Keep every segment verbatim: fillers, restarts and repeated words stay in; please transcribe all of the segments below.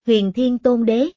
Huyền Thiên Tôn Đế.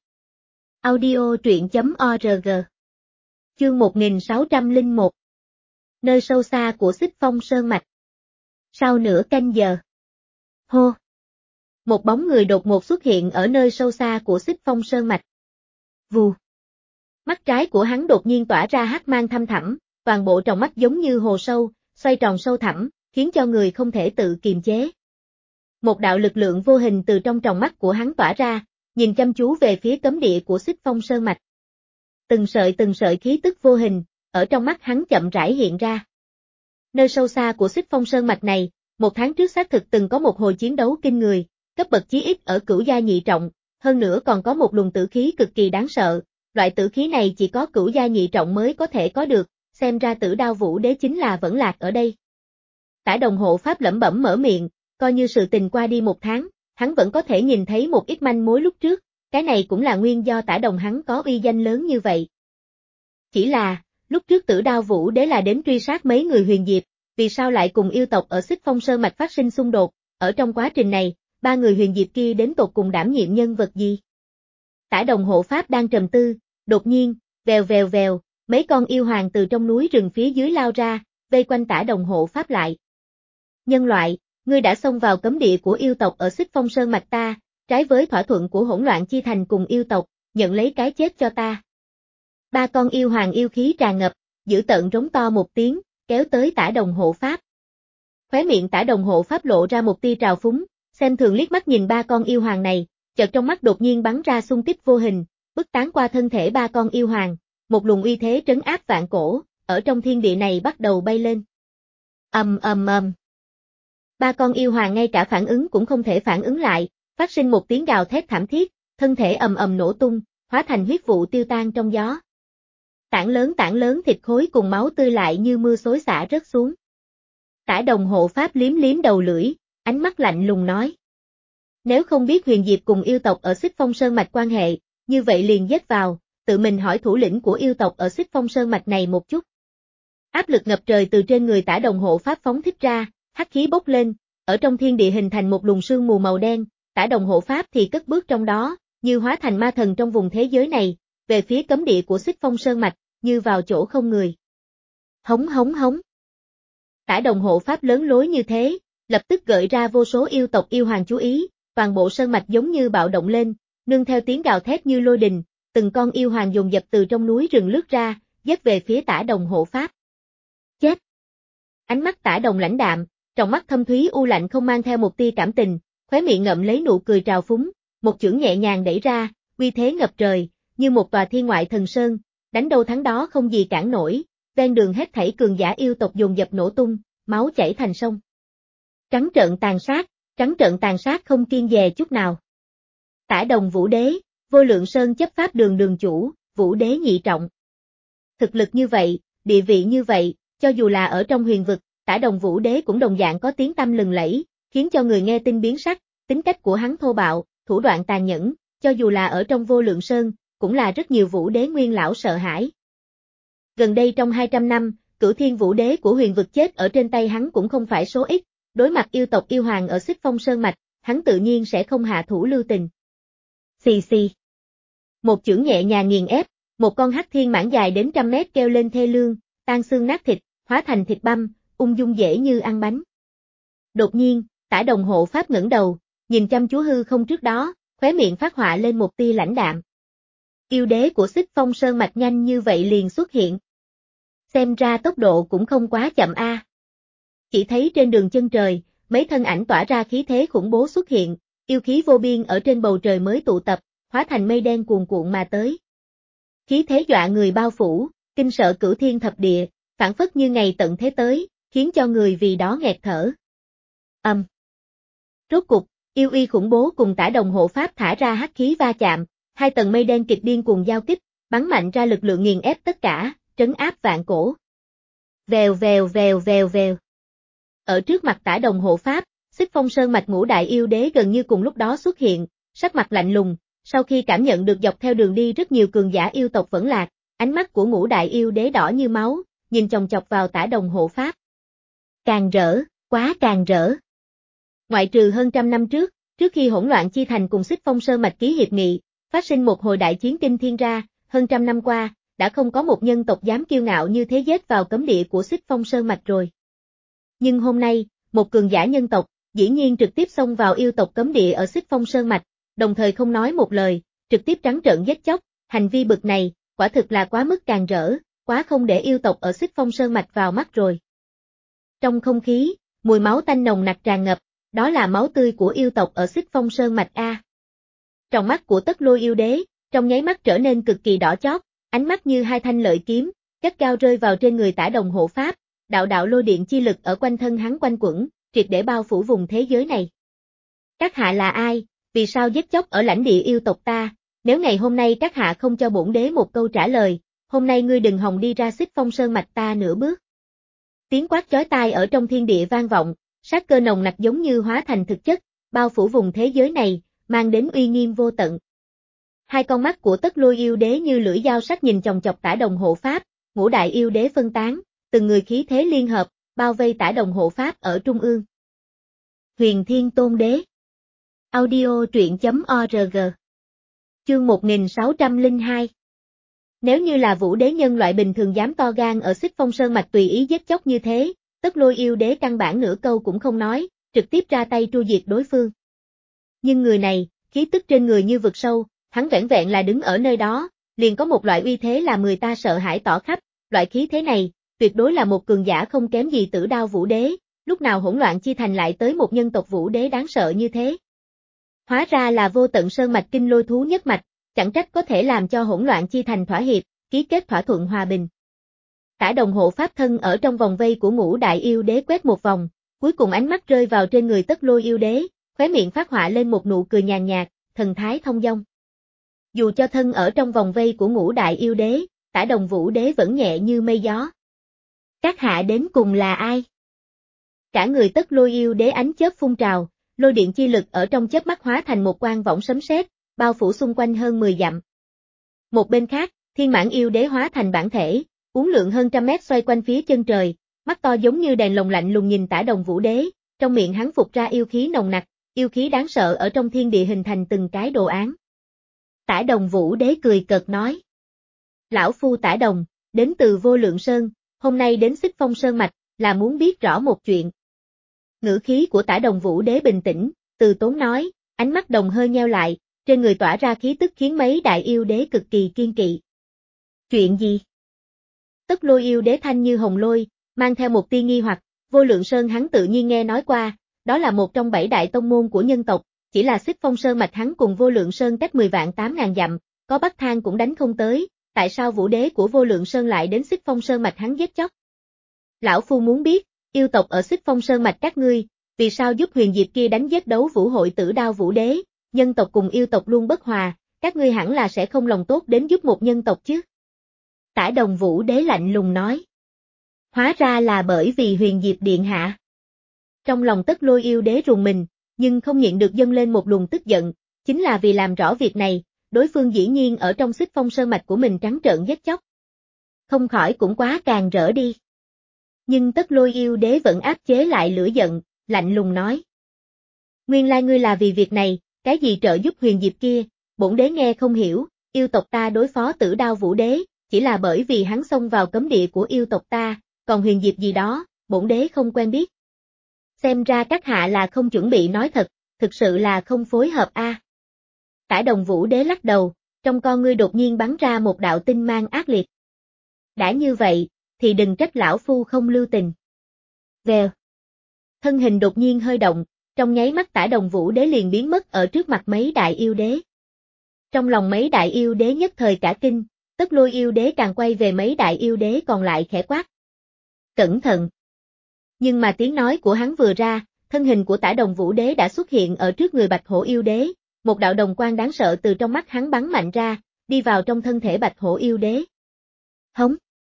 Audio truyện chấm org. Chương một nghìn sáu trăm lẻ một. Nơi sâu xa của Xích Phong Sơn Mạch. Sau nửa canh giờ. Hô. Một bóng người đột ngột xuất hiện ở nơi sâu xa của Xích Phong Sơn Mạch. Vù. Mắt trái của hắn đột nhiên tỏa ra hắc mang thâm thẳm, toàn bộ tròng mắt giống như hồ sâu, xoay tròn sâu thẳm, khiến cho người không thể tự kiềm chế. Một đạo lực lượng vô hình từ trong tròng mắt của hắn tỏa ra, nhìn chăm chú về phía cấm địa của Xích Phong Sơn Mạch. Từng sợi từng sợi khí tức vô hình, ở trong mắt hắn chậm rãi hiện ra. Nơi sâu xa của Xích Phong Sơn Mạch này, một tháng trước xác thực từng có một hồi chiến đấu kinh người, cấp bậc chí ít ở cửu gia nhị trọng, hơn nữa còn có một luồng tử khí cực kỳ đáng sợ, loại tử khí này chỉ có cửu gia nhị trọng mới có thể có được, xem ra Tử Đao Vũ Đế chính là vẫn lạc ở đây. Tả Đồng hộ pháp lẩm bẩm mở miệng, coi như sự tình qua đi một tháng, hắn vẫn có thể nhìn thấy một ít manh mối lúc trước, cái này cũng là nguyên do Tả Đồng hắn có uy danh lớn như vậy. Chỉ là, lúc trước Tử Đao Vũ Đế là đến truy sát mấy người Huyền Diệp, vì sao lại cùng yêu tộc ở Xích Phong Sơn Mạch phát sinh xung đột, ở trong quá trình này, ba người Huyền Diệp kia đến tột cùng đảm nhiệm nhân vật gì? Tả Đồng hộ pháp đang trầm tư, đột nhiên, vèo vèo vèo, mấy con yêu hoàng từ trong núi rừng phía dưới lao ra, vây quanh Tả Đồng hộ pháp lại. Nhân loại, ngươi đã xông vào cấm địa của yêu tộc ở Xích Phong Sơn Mạch ta, trái với thỏa thuận của Hỗn Loạn Chi Thành cùng yêu tộc, nhận lấy cái chết cho ta. Ba con yêu hoàng yêu khí tràn ngập, dữ tợn rống to một tiếng, kéo tới Tả Đồng hộ pháp. Khóe miệng Tả Đồng hộ pháp lộ ra một tia trào phúng, xem thường liếc mắt nhìn ba con yêu hoàng này, chợt trong mắt đột nhiên bắn ra xung kích vô hình, bức tán qua thân thể ba con yêu hoàng, một luồng uy thế trấn áp vạn cổ, ở trong thiên địa này bắt đầu bay lên. Ầm ầm ầm. Ba con yêu hoàng ngay cả phản ứng cũng không thể phản ứng lại, phát sinh một tiếng gào thét thảm thiết, thân thể ầm ầm nổ tung, hóa thành huyết vụ tiêu tan trong gió. Tảng lớn tảng lớn thịt khối cùng máu tươi lại như mưa xối xả rớt xuống. Tả Đồng hộ pháp liếm liếm đầu lưỡi, ánh mắt lạnh lùng nói. Nếu không biết Huyền Diệp cùng yêu tộc ở Xích Phong Sơn Mạch quan hệ, như vậy liền giết vào, tự mình hỏi thủ lĩnh của yêu tộc ở Xích Phong Sơn Mạch này một chút. Áp lực ngập trời từ trên người Tả Đồng hộ pháp phóng thích ra, hắc khí bốc lên, ở trong thiên địa hình thành một luồng sương mù màu đen, Tả Đồng hộ pháp thì cất bước trong đó, như hóa thành ma thần trong vùng thế giới này, về phía cấm địa của Xích Phong Sơn Mạch, như vào chỗ không người. Hống hống hống. Tả Đồng hộ pháp lớn lối như thế, lập tức gợi ra vô số yêu tộc yêu hoàng chú ý, toàn bộ sơn mạch giống như bạo động lên, nương theo tiếng gào thét như lôi đình, từng con yêu hoàng dồn dập từ trong núi rừng lướt ra, giết về phía Tả Đồng hộ pháp. Chết! Ánh mắt Tả Đồng lãnh đạm, trong mắt thâm thúy u lạnh không mang theo một tia cảm tình, khóe miệng ngậm lấy nụ cười trào phúng, một chưởng nhẹ nhàng đẩy ra, uy thế ngập trời, như một tòa thiên ngoại thần sơn, đánh đâu thắng đó không gì cản nổi, ven đường hết thảy cường giả yêu tộc dồn dập nổ tung, máu chảy thành sông. Trắng trợn tàn sát, trắng trợn tàn sát không kiêng dè chút nào. Tả Đồng Vũ Đế, Vô Lượng Sơn chấp pháp đường đường chủ, Vũ Đế nhị trọng. Thực lực như vậy, địa vị như vậy, cho dù là ở trong huyền vực, Tả Đồng Vũ Đế cũng đồng dạng có tiếng tăm lừng lẫy, khiến cho người nghe tin biến sắc, tính cách của hắn thô bạo, thủ đoạn tàn nhẫn, cho dù là ở trong Vô Lượng Sơn, cũng là rất nhiều Vũ Đế nguyên lão sợ hãi. Gần đây trong hai trăm năm, Cửu Thiên Vũ Đế của huyền vực chết ở trên tay hắn cũng không phải số ít, đối mặt yêu tộc yêu hoàng ở Xích Phong Sơn Mạch, hắn tự nhiên sẽ không hạ thủ lưu tình. Xì xì. Một chưởng nhẹ nhàng nghiền ép, một con hắc thiên mãng dài đến trăm mét kêu lên thê lương, tan xương nát thịt, hóa thành thịt băm, ung dung dễ như ăn bánh. Đột nhiên, Tả Đồng hộ pháp ngẩng đầu, nhìn chăm chú hư không trước đó, khóe miệng phát họa lên một tia lãnh đạm. Yêu đế của Xích Phong Sơn Mạch nhanh như vậy liền xuất hiện. Xem ra tốc độ cũng không quá chậm a. À. Chỉ thấy trên đường chân trời, mấy thân ảnh tỏa ra khí thế khủng bố xuất hiện, yêu khí vô biên ở trên bầu trời mới tụ tập, hóa thành mây đen cuồn cuộn mà tới. Khí thế dọa người bao phủ, kinh sợ cửu thiên thập địa, phảng phất như ngày tận thế tới, khiến cho người vì đó nghẹt thở. Âm. Um. Rốt cục, yêu uy khủng bố cùng Tả Đồng hộ pháp thả ra hắc khí va chạm, hai tầng mây đen kịch điên cuồng giao kích, bắn mạnh ra lực lượng nghiền ép tất cả, trấn áp vạn cổ. Vèo vèo vèo vèo vèo. Ở trước mặt Tả Đồng hộ pháp, Xích Phong Sơn Mạch ngũ đại yêu đế gần như cùng lúc đó xuất hiện, sắc mặt lạnh lùng, sau khi cảm nhận được dọc theo đường đi rất nhiều cường giả yêu tộc vẫn lạc, ánh mắt của ngũ đại yêu đế đỏ như máu, nhìn chòng chọc vào Tả Đồng hộ pháp. Càng rỡ, quá càng rỡ. Ngoại trừ hơn trăm năm trước, Trước khi hỗn loạn chi thành cùng Xích Phong Sơn mạch ký hiệp nghị, phát sinh một hồi đại chiến kinh thiên ra, hơn trăm năm qua, đã không có một nhân tộc dám kiêu ngạo như thế giết vào cấm địa của Xích Phong Sơn mạch rồi. Nhưng hôm nay, một cường giả nhân tộc, dĩ nhiên trực tiếp xông vào yêu tộc cấm địa ở Xích Phong Sơn mạch, đồng thời không nói một lời, trực tiếp trắng trợn giết chóc, hành vi bực này, quả thực là quá mức càn rỡ, quá không để yêu tộc ở Xích Phong Sơn mạch vào mắt rồi. Trong không khí, mùi máu tanh nồng nặc tràn ngập, đó là máu tươi của yêu tộc ở Xích Phong Sơn mạch a. Trong mắt của Tất Lôi yêu đế, trong nháy mắt trở nên cực kỳ đỏ chót, ánh mắt như hai thanh lợi kiếm, gắt gao rơi vào trên người Tả Đồng hộ pháp, đạo đạo lôi điện chi lực ở quanh thân hắn quanh quẩn, triệt để bao phủ vùng thế giới này. Các hạ là ai, vì sao giết chóc ở lãnh địa yêu tộc ta, nếu ngày hôm nay các hạ không cho bổn đế một câu trả lời, hôm nay ngươi đừng hòng đi ra Xích Phong Sơn mạch ta nửa bước. Tiếng quát chói tai ở trong thiên địa vang vọng, sát cơ nồng nặc giống như hóa thành thực chất, bao phủ vùng thế giới này, mang đến uy nghiêm vô tận. Hai con mắt của Tất Lôi yêu đế như lưỡi dao sắc nhìn chòng chọc Tả Đồng hộ pháp, ngũ đại yêu đế phân tán, từng người khí thế liên hợp, bao vây Tả Đồng hộ pháp ở trung ương. Huyền Thiên Tôn Đế. Audio truyện chấm org. Chương một nghìn sáu trăm lẻ hai. Nếu như là Vũ Đế nhân loại bình thường dám to gan ở Xích Phong Sơn mạch tùy ý giết chóc như thế, Tất Lôi yêu đế căn bản nửa câu cũng không nói, trực tiếp ra tay tru diệt đối phương. Nhưng người này, khí tức trên người như vực sâu, hắn vẻn vẹn là đứng ở nơi đó, liền có một loại uy thế làm người ta sợ hãi tỏ khắp, loại khí thế này, tuyệt đối là một cường giả không kém gì Tử Đao Vũ Đế, lúc nào hỗn loạn chi thành lại tới một nhân tộc Vũ Đế đáng sợ như thế. Hóa ra là vô tận sơn mạch kinh lôi thú nhất mạch, chẳng trách có thể làm cho hỗn loạn chi thành thỏa hiệp, ký kết thỏa thuận hòa bình. Tả Đồng hộ pháp thân ở trong vòng vây của ngũ đại yêu đế quét một vòng, cuối cùng ánh mắt rơi vào trên người Tất Lôi yêu đế, khóe miệng phát họa lên một nụ cười nhàn nhạt, thần thái thông dong. Dù cho thân ở trong vòng vây của ngũ đại yêu đế, Tả Đồng Vũ Đế vẫn nhẹ như mây gió. Các hạ đến cùng là ai? Cả người Tất Lôi yêu đế ánh chớp phun trào, lôi điện chi lực ở trong chớp mắt hóa thành một quang võng sấm sét, bao phủ xung quanh hơn mười dặm. Một bên khác, Thiên Mãn yêu đế hóa thành bản thể, uốn lượn hơn trăm mét xoay quanh phía chân trời, mắt to giống như đèn lồng lạnh lùng nhìn Tả Đồng Vũ Đế, trong miệng hắn phục ra yêu khí nồng nặc, yêu khí đáng sợ ở trong thiên địa hình thành từng cái đồ án. Tả Đồng Vũ Đế cười cợt nói: Lão phu Tả Đồng, đến từ Vô Lượng Sơn, hôm nay đến Xích Phong Sơn mạch, là muốn biết rõ một chuyện. Ngữ khí của Tả Đồng Vũ Đế bình tĩnh, từ tốn nói, ánh mắt đồng hơi nheo lại, trên người tỏa ra khí tức khiến mấy đại yêu đế cực kỳ kiên kỵ. Chuyện gì? Tất Lôi yêu đế thanh như hồng lôi, mang theo một tia nghi hoặc, Vô Lượng Sơn hắn tự nhiên nghe nói qua, đó là một trong bảy đại tông môn của nhân tộc, chỉ là Xích Phong Sơn mạch hắn cùng Vô Lượng Sơn cách mười vạn tám ngàn dặm, có Bắc Thang cũng đánh không tới, tại sao Vũ Đế của Vô Lượng Sơn lại đến Xích Phong Sơn mạch hắn giết chóc? Lão phu muốn biết, yêu tộc ở Xích Phong Sơn mạch các ngươi, vì sao giúp Huyền Diệp kia đánh giết đấu vũ hội Tử Đao Vũ Đế, nhân tộc cùng yêu tộc luôn bất hòa, các ngươi hẳn là sẽ không lòng tốt đến giúp một nhân tộc chứ? Tả Đồng Vũ Đế lạnh lùng nói. Hóa ra là bởi vì Huyền Diệp điện hạ. Trong lòng Tất Lôi yêu đế rùng mình, nhưng không nhịn được dâng lên một luồng tức giận, chính là vì làm rõ việc này, đối phương dĩ nhiên ở trong Xích Phong Sơn mạch của mình trắng trợn giết chóc. Không khỏi cũng quá càn rỡ đi. Nhưng Tất Lôi yêu đế vẫn áp chế lại lửa giận, lạnh lùng nói. Nguyên lai ngươi là vì việc này, cái gì trợ giúp Huyền Diệp kia, bổn đế nghe không hiểu, yêu tộc ta đối phó Tử Đao Vũ Đế, chỉ là bởi vì hắn xông vào cấm địa của yêu tộc ta, còn Huyền Diệp gì đó, bổn đế không quen biết. Xem ra các hạ là không chuẩn bị nói thật, thực sự là không phối hợp a. À. Tả Đồng Vũ Đế lắc đầu, trong con ngươi đột nhiên bắn ra một đạo tinh mang ác liệt. Đã như vậy, thì đừng trách lão phu không lưu tình. Vèo. Thân hình đột nhiên hơi động, trong nháy mắt Tả Đồng Vũ Đế liền biến mất ở trước mặt mấy đại yêu đế. Trong lòng mấy đại yêu đế nhất thời cả kinh, Tất Lôi yêu đế càng quay về mấy đại yêu đế còn lại khẽ quát. Cẩn thận. Nhưng mà tiếng nói của hắn vừa ra, thân hình của Tả Đồng Vũ Đế đã xuất hiện ở trước người Bạch Hổ yêu đế, một đạo đồng quang đáng sợ từ trong mắt hắn bắn mạnh ra, đi vào trong thân thể Bạch Hổ yêu đế. Hống.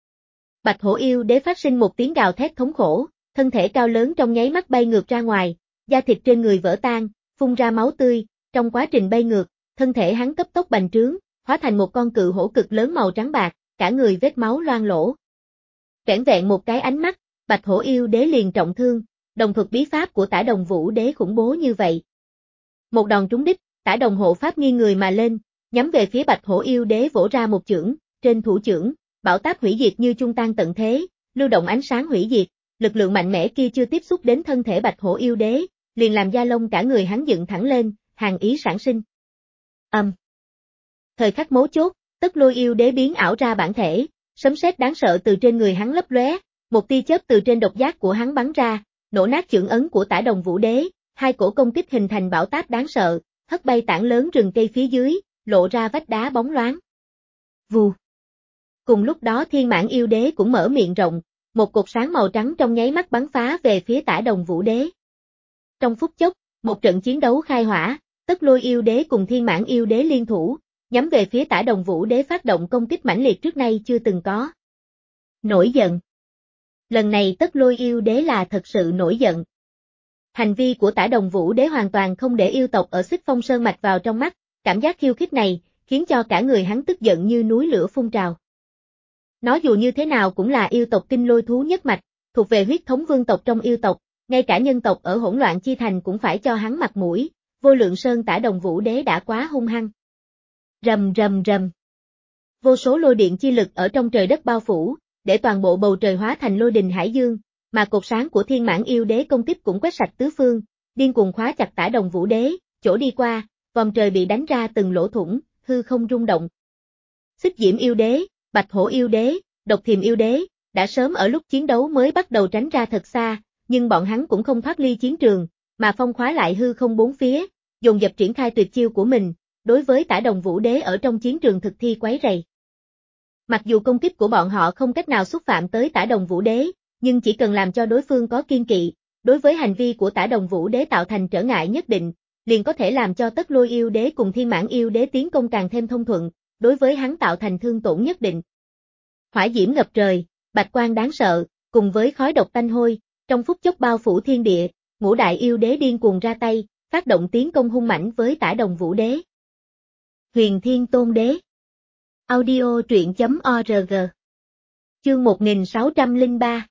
Bạch Hổ yêu đế phát sinh một tiếng gào thét thống khổ, thân thể cao lớn trong nháy mắt bay ngược ra ngoài, da thịt trên người vỡ tan, phun ra máu tươi, trong quá trình bay ngược, thân thể hắn cấp tốc bành trướng, hóa thành một con cự hổ cực lớn màu trắng bạc, cả người vết máu loang lổ. Vẻn vẹn một cái ánh mắt, Bạch Hổ yêu đế liền trọng thương, đồng thuật bí pháp của Tả Đồng Vũ Đế khủng bố như vậy. Một đòn trúng đích, Tả Đồng hộ pháp nghiêng người mà lên, nhắm về phía Bạch Hổ yêu đế vỗ ra một chưởng, trên thủ chưởng, bão táp hủy diệt như trung tan tận thế, lưu động ánh sáng hủy diệt, lực lượng mạnh mẽ kia chưa tiếp xúc đến thân thể Bạch Hổ yêu đế, liền làm da lông cả người hắn dựng thẳng lên, hàn ý sản sinh. Âm. Um. Thời khắc mấu chốt, Tất Lôi yêu đế biến ảo ra bản thể, sấm sét đáng sợ từ trên người hắn lấp lóe, một tia chớp từ trên độc giác của hắn bắn ra, nổ nát chưởng ấn của Tả Đồng Vũ Đế, hai cổ công kích hình thành bão táp đáng sợ, hất bay tảng lớn rừng cây phía dưới, lộ ra vách đá bóng loáng. Vù. Cùng lúc đó Thiên Mãn yêu đế cũng mở miệng rộng, một cột sáng màu trắng trong nháy mắt bắn phá về phía Tả Đồng Vũ Đế. Trong phút chốc, một trận chiến đấu khai hỏa, Tất Lôi yêu đế cùng Thiên Mãn yêu đế liên thủ, nhắm về phía Tả Đồng Vũ Đế phát động công kích mãnh liệt trước nay chưa từng có. Nổi giận. Lần này Tất Lôi yêu đế là thật sự nổi giận. Hành vi của Tả Đồng Vũ Đế hoàn toàn không để yêu tộc ở Xích Phong Sơn Mạch vào trong mắt, cảm giác khiêu khích này, khiến cho cả người hắn tức giận như núi lửa phun trào. Nó dù như thế nào cũng là yêu tộc Kinh Lôi thú nhất mạch, thuộc về huyết thống vương tộc trong yêu tộc, ngay cả nhân tộc ở Hỗn Loạn Chi Thành cũng phải cho hắn mặt mũi, Vô Lượng Sơn Tả Đồng Vũ Đế đã quá hung hăng. Rầm rầm rầm. Vô số lôi điện chi lực ở trong trời đất bao phủ, để toàn bộ bầu trời hóa thành lôi đình hải dương, mà cột sáng của Thiên Mãn yêu đế công kích cũng quét sạch tứ phương, điên cuồng khóa chặt Tả Đồng Vũ Đế, chỗ đi qua, vòng trời bị đánh ra từng lỗ thủng, hư không rung động. Xích Diễm yêu đế, Bạch Hổ yêu đế, Độc Thiềm yêu đế, đã sớm ở lúc chiến đấu mới bắt đầu tránh ra thật xa, nhưng bọn hắn cũng không thoát ly chiến trường, mà phong khóa lại hư không bốn phía, dồn dập triển khai tuyệt chiêu của mình, đối với Tả Đồng Vũ Đế ở trong chiến trường thực thi quấy rầy. Mặc dù công kích của bọn họ không cách nào xúc phạm tới Tả Đồng Vũ Đế, nhưng chỉ cần làm cho đối phương có kiên kỵ, đối với hành vi của Tả Đồng Vũ Đế tạo thành trở ngại nhất định, liền có thể làm cho Tất Lôi yêu đế cùng Thiên Mãn yêu đế tiến công càng thêm thông thuận, đối với hắn tạo thành thương tổn nhất định. Hỏa diễm ngập trời, bạch quang đáng sợ, cùng với khói độc tanh hôi, trong phút chốc bao phủ thiên địa, ngũ đại yêu đế điên cuồng ra tay, phát động tiến công hung mãnh với Tả Đồng Vũ Đế. Huyền Thiên Tôn Đế. Audio truyện chấm org. Chương một nghìn sáu trăm lẻ ba.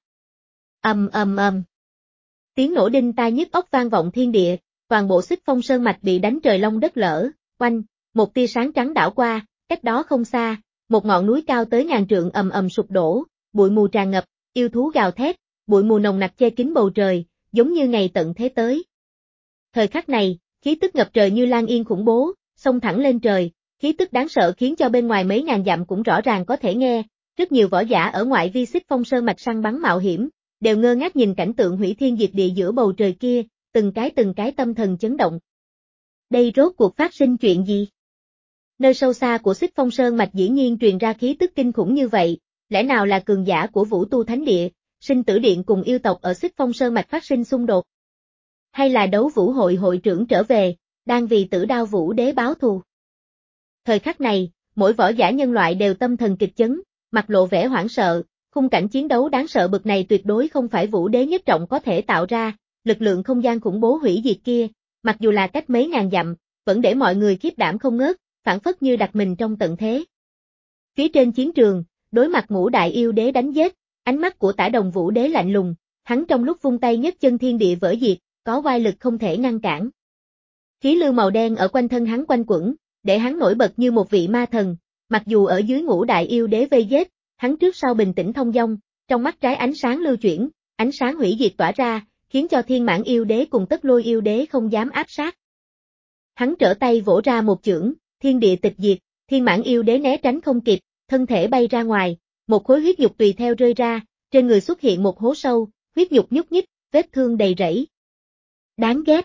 Ầm ầm ầm. Tiếng nổ đinh tai nhức óc vang vọng thiên địa, toàn bộ Xích Phong Sơn Mạch bị đánh trời long đất lở, oanh, một tia sáng trắng đảo qua, cách đó không xa, một ngọn núi cao tới ngàn trượng ầm ầm sụp đổ, bụi mù tràn ngập, yêu thú gào thét, bụi mù nồng nặc che kín bầu trời, giống như ngày tận thế tới. Thời khắc này, khí tức ngập trời như lan yên khủng bố, xông thẳng lên trời, khí tức đáng sợ khiến cho bên ngoài mấy ngàn dặm cũng rõ ràng có thể nghe, rất nhiều võ giả ở ngoại vi Xích Phong Sơn Mạch săn bắn mạo hiểm, đều ngơ ngác nhìn cảnh tượng hủy thiên diệt địa giữa bầu trời kia, từng cái từng cái tâm thần chấn động. Đây rốt cuộc phát sinh chuyện gì? Nơi sâu xa của Xích Phong Sơn Mạch dĩ nhiên truyền ra khí tức kinh khủng như vậy, lẽ nào là cường giả của Vũ Tu Thánh Địa, Sinh Tử Điện cùng yêu tộc ở Xích Phong Sơn Mạch phát sinh xung đột? Hay là Đấu Vũ hội hội trưởng trở về, đang vì Tử Đao Vũ Đế báo thù? Thời khắc này, mỗi võ giả nhân loại đều tâm thần kịch chấn, mặt lộ vẻ hoảng sợ, khung cảnh chiến đấu đáng sợ bực này tuyệt đối không phải Vũ Đế nhất trọng có thể tạo ra, lực lượng không gian khủng bố hủy diệt kia, mặc dù là cách mấy ngàn dặm, vẫn để mọi người khiếp đảm không ngớt, phản phất như đặt mình trong tận thế. Phía trên chiến trường, đối mặt ngũ đại yêu đế đánh giết, ánh mắt của Tả Đồng Vũ Đế lạnh lùng, hắn trong lúc vung tay nhấc chân thiên địa vỡ diệt, có oai lực không thể ngăn cản. Khí lưu màu đen ở quanh thân hắn quanh quẩn, để hắn nổi bật như một vị ma thần, mặc dù ở dưới ngũ đại yêu đế vây giết, hắn trước sau bình tĩnh thông dong, trong mắt trái ánh sáng lưu chuyển, ánh sáng hủy diệt tỏa ra, khiến cho Thiên Mãn yêu đế cùng Tất Lôi yêu đế không dám áp sát. Hắn trở tay vỗ ra một chưởng, thiên địa tịch diệt, Thiên Mãn yêu đế né tránh không kịp, thân thể bay ra ngoài, một khối huyết nhục tùy theo rơi ra, trên người xuất hiện một hố sâu, huyết nhục nhúc nhích, vết thương đầy rẫy. Đáng ghét.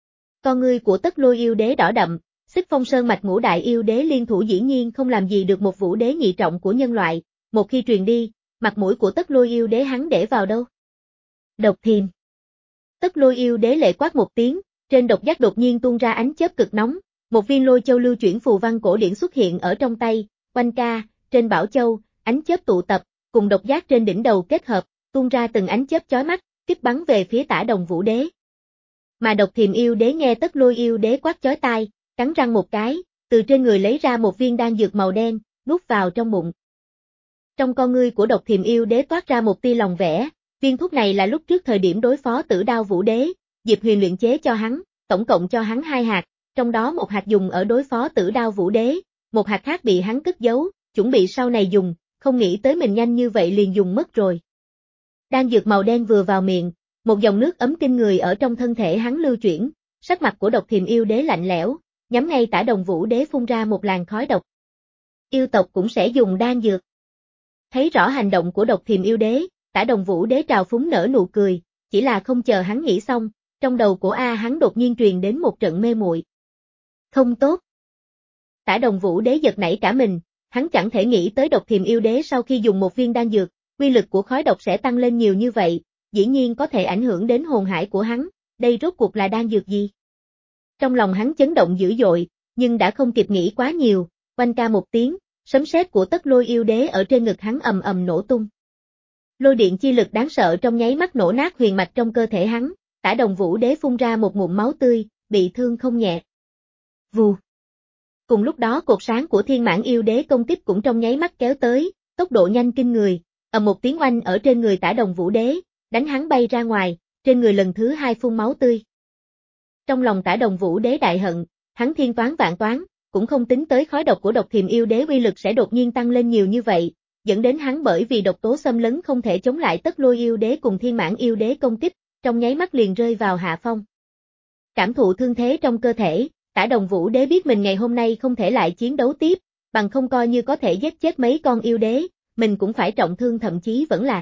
Con ngươi của Tất Lôi yêu đế đỏ đậm, Xích Phong Sơn Mạch ngũ đại yêu đế liên thủ dĩ nhiên không làm gì được một Vũ Đế nhị trọng của nhân loại, một khi truyền đi, mặt mũi của Tất Lôi yêu đế hắn để vào đâu? Độc Thiềm. Tất Lôi yêu đế lệ quát một tiếng, trên độc giác đột nhiên tuôn ra ánh chớp cực nóng, một viên lôi châu lưu chuyển phù văn cổ điển xuất hiện ở trong tay, quanh ca, trên bảo châu, ánh chớp tụ tập, cùng độc giác trên đỉnh đầu kết hợp, tuôn ra từng ánh chớp chói mắt, kích bắn về phía Tả Đồng Vũ Đế. Mà Độc Thiềm yêu đế nghe Tất Lôi yêu đế quát chói tai, cắn răng một cái, từ trên người lấy ra một viên đan dược màu đen, nuốt vào trong bụng. Trong con ngươi của Độc Thiềm yêu đế toát ra một tia lòng vẻ, viên thuốc này là lúc trước thời điểm đối phó Tử Đao Vũ Đế, Diệp Huyền luyện chế cho hắn, tổng cộng cho hắn hai hạt, trong đó một hạt dùng ở đối phó Tử Đao Vũ Đế, một hạt khác bị hắn cất giấu, chuẩn bị sau này dùng, không nghĩ tới mình nhanh như vậy liền dùng mất rồi. Đan dược màu đen vừa vào miệng, một dòng nước ấm kinh người ở trong thân thể hắn lưu chuyển, sắc mặt của Độc Thiềm Yêu Đế lạnh lẽo, nhắm ngay Tả Đồng Vũ Đế phun ra một làn khói độc. Yêu tộc cũng sẽ dùng đan dược. Thấy rõ hành động của Độc Thiềm Yêu Đế, Tả Đồng Vũ Đế trào phúng nở nụ cười, chỉ là không chờ hắn nghĩ xong, trong đầu của A hắn đột nhiên truyền đến một trận mê muội. Không tốt. Tả Đồng Vũ Đế giật nảy cả mình, hắn chẳng thể nghĩ tới Độc Thiềm Yêu Đế sau khi dùng một viên đan dược, uy lực của khói độc sẽ tăng lên nhiều như vậy, dĩ nhiên có thể ảnh hưởng đến hồn hải của hắn, đây rốt cuộc là đan dược gì? Trong lòng hắn chấn động dữ dội, nhưng đã không kịp nghĩ quá nhiều, oanh ca một tiếng, sấm sét của Tất Lôi Yêu Đế ở trên ngực hắn ầm ầm nổ tung. Lôi điện chi lực đáng sợ trong nháy mắt nổ nát huyền mạch trong cơ thể hắn, Tả Đồng Vũ Đế phun ra một ngụm máu tươi, bị thương không nhẹ. Vù. Cùng lúc đó cột sáng của Thiên Mãn Yêu Đế công kích cũng trong nháy mắt kéo tới, tốc độ nhanh kinh người, ầm một tiếng oanh ở trên người Tả Đồng Vũ Đế, đánh hắn bay ra ngoài, trên người lần thứ hai phun máu tươi. Trong lòng Tả Đồng Vũ Đế đại hận, hắn thiên toán vạn toán, cũng không tính tới khói độc của Độc Thiềm Yêu Đế uy lực sẽ đột nhiên tăng lên nhiều như vậy, dẫn đến hắn bởi vì độc tố xâm lấn không thể chống lại Tất Lôi Yêu Đế cùng Thiên Mãn Yêu Đế công kích, trong nháy mắt liền rơi vào hạ phong. Cảm thụ thương thế trong cơ thể, Tả Đồng Vũ Đế biết mình ngày hôm nay không thể lại chiến đấu tiếp, bằng không coi như có thể giết chết mấy con yêu đế, mình cũng phải trọng thương thậm chí vẫn lạc.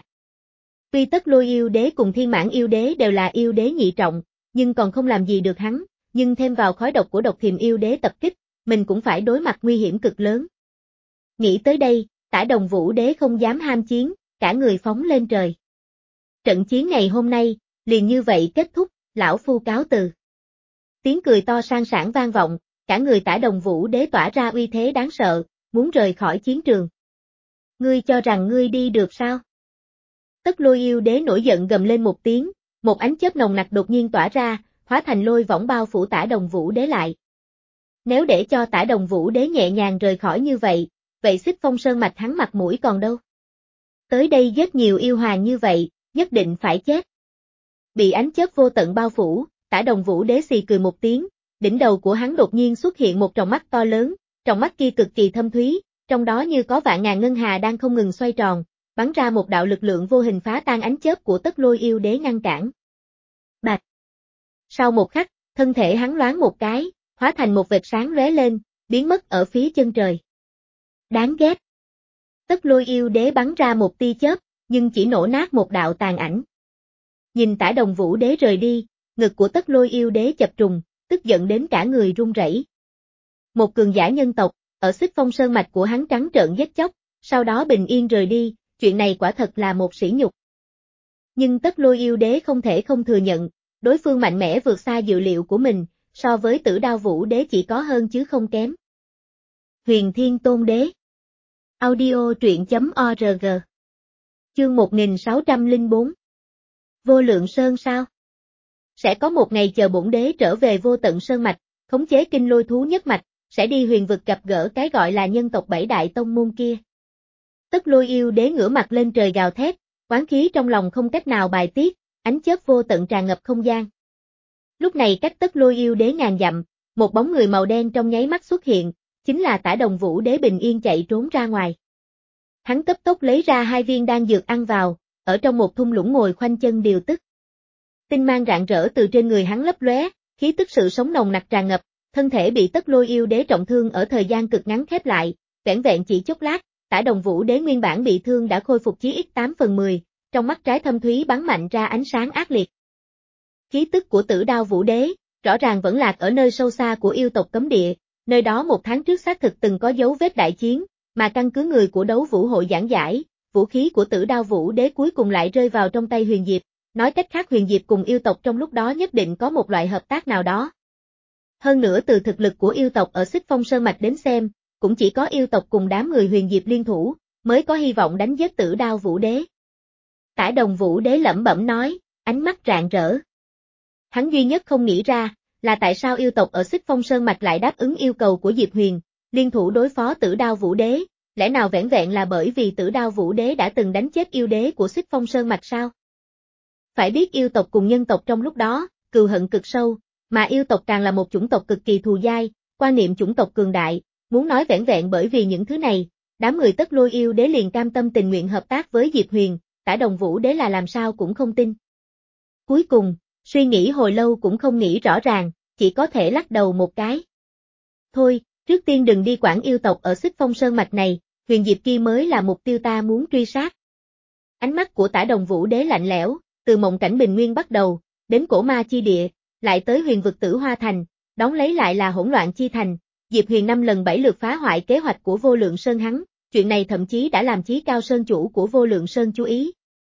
Tuy Tất Lôi Yêu Đế cùng Thiên Mãn Yêu Đế đều là yêu đế nhị trọng, nhưng còn không làm gì được hắn, nhưng thêm vào khói độc của Độc Thiềm Yêu Đế tập kích, mình cũng phải đối mặt nguy hiểm cực lớn. Nghĩ tới đây, Tả Đồng Vũ Đế không dám ham chiến, cả người phóng lên trời. Trận chiến ngày hôm nay, liền như vậy kết thúc, lão phu cáo từ. Tiếng cười to sang sảng vang vọng, cả người Tả Đồng Vũ Đế tỏa ra uy thế đáng sợ, muốn rời khỏi chiến trường. Ngươi cho rằng ngươi đi được sao? Tất Lôi Yêu Đế nổi giận gầm lên một tiếng, một ánh chớp nồng nặc đột nhiên tỏa ra, hóa thành lôi võng bao phủ Tả Đồng Vũ Đế lại. Nếu để cho Tả Đồng Vũ Đế nhẹ nhàng rời khỏi như vậy, vậy Xích Phong Sơn mạch hắn mặt mũi còn đâu? Tới đây giết nhiều yêu hoàng như vậy, nhất định phải chết. Bị ánh chớp vô tận bao phủ, Tả Đồng Vũ Đế xì cười một tiếng, đỉnh đầu của hắn đột nhiên xuất hiện một tròng mắt to lớn, tròng mắt kia cực kỳ thâm thúy, trong đó như có vạn ngàn ngân hà đang không ngừng xoay tròn, bắn ra một đạo lực lượng vô hình phá tan ánh chớp của Tất Lôi Yêu Đế ngăn cản. Bạch. Sau một khắc, thân thể hắn loáng một cái, hóa thành một vệt sáng lóe lên, biến mất ở phía chân trời. Đáng ghét. Tất Lôi Yêu Đế bắn ra một tia chớp, nhưng chỉ nổ nát một đạo tàn ảnh. Nhìn Tả Đồng Vũ Đế rời đi, ngực của Tất Lôi Yêu Đế chập trùng, tức giận đến cả người run rẩy. Một cường giả nhân tộc, ở Xích Phong Sơn mạch của hắn trắng trợn giết chóc, sau đó bình yên rời đi, chuyện này quả thật là một sỉ nhục. Nhưng Tất Lôi Yêu Đế không thể không thừa nhận, đối phương mạnh mẽ vượt xa dự liệu của mình, so với Tử Đao Vũ Đế chỉ có hơn chứ không kém. Huyền Thiên Tôn Đế. Audio truyện chấm org. Chương một nghìn sáu trăm lẻ bốn. Vô Lượng Sơn sao? Sẽ có một ngày chờ bổn đế trở về Vô Tận Sơn mạch, khống chế kinh lôi thú nhất mạch, sẽ đi huyền vực gặp gỡ cái gọi là nhân tộc bảy đại tông môn kia. Tất Lôi Yêu Đế ngửa mặt lên trời gào thét, oán khí trong lòng không cách nào bài tiết, ánh chớp vô tận tràn ngập không gian. Lúc này cách Tất Lôi Yêu Đế ngàn dặm, một bóng người màu đen trong nháy mắt xuất hiện, chính là Tả Đồng Vũ Đế bình yên chạy trốn ra ngoài. Hắn cấp tốc lấy ra hai viên đan dược ăn vào, ở trong một thung lũng ngồi khoanh chân điều tức. Tinh mang rạng rỡ từ trên người hắn lấp lóe, khí tức sự sống nồng nặc tràn ngập, thân thể bị Tất Lôi Yêu Đế trọng thương ở thời gian cực ngắn khép lại, vẻn vẹn chỉ chốc lát, Tả Đồng Vũ Đế nguyên bản bị thương đã khôi phục chí ít tám phần mười, trong mắt trái thâm thúy bắn mạnh ra ánh sáng ác liệt. Khí tức của Tử Đao Vũ Đế, rõ ràng vẫn lạc ở nơi sâu xa của yêu tộc cấm địa, nơi đó một tháng trước xác thực từng có dấu vết đại chiến, mà căn cứ người của đấu vũ hội giảng giải, vũ khí của Tử Đao Vũ Đế cuối cùng lại rơi vào trong tay Huyền Diệp, nói cách khác Huyền Diệp cùng yêu tộc trong lúc đó nhất định có một loại hợp tác nào đó. Hơn nữa từ thực lực của yêu tộc ở Xích Phong Sơn mạch đến xem, cũng chỉ có yêu tộc cùng đám người Huyền Diệp liên thủ, mới có hy vọng đánh giết Tử Đao Vũ Đế. Tả Đồng Vũ Đế lẩm bẩm nói, ánh mắt rạng rỡ. Hắn duy nhất không nghĩ ra, là tại sao yêu tộc ở Xích Phong Sơn mạch lại đáp ứng yêu cầu của Diệp Huyền, liên thủ đối phó Tử Đao Vũ Đế, lẽ nào vẻn vẹn là bởi vì Tử Đao Vũ Đế đã từng đánh chết yêu đế của Xích Phong Sơn mạch sao? Phải biết yêu tộc cùng nhân tộc trong lúc đó, cừu hận cực sâu, Mà yêu tộc càng là một chủng tộc cực kỳ thù dai, quan niệm chủng tộc cường đại, muốn nói vẻn vẹn bởi vì những thứ này, đám người Tất Lôi yêu đế liền cam tâm tình nguyện hợp tác với Diệp Huyền, Tả Đồng Vũ đế là làm sao cũng không tin. Cuối cùng, suy nghĩ hồi lâu cũng không nghĩ rõ ràng, chỉ có thể lắc đầu một cái. Thôi, trước tiên đừng đi quản yêu tộc ở Xích Phong Sơn mạch này, Huyền Diệp kia mới là mục tiêu ta muốn truy sát. Ánh mắt của Tả Đồng Vũ đế lạnh lẽo, từ mộng cảnh bình nguyên bắt đầu, đến cổ ma chi địa, lại tới huyền vực Tử Hoa Thành, đón lấy lại là hỗn loạn chi thành, Diệp Huyền năm lần bảy lượt phá hoại kế hoạch của Vô Lượng Sơn hắn, chuyện này thậm chí đã làm Chí Cao Sơn chủ của Vô Lượng Sơn chú ý.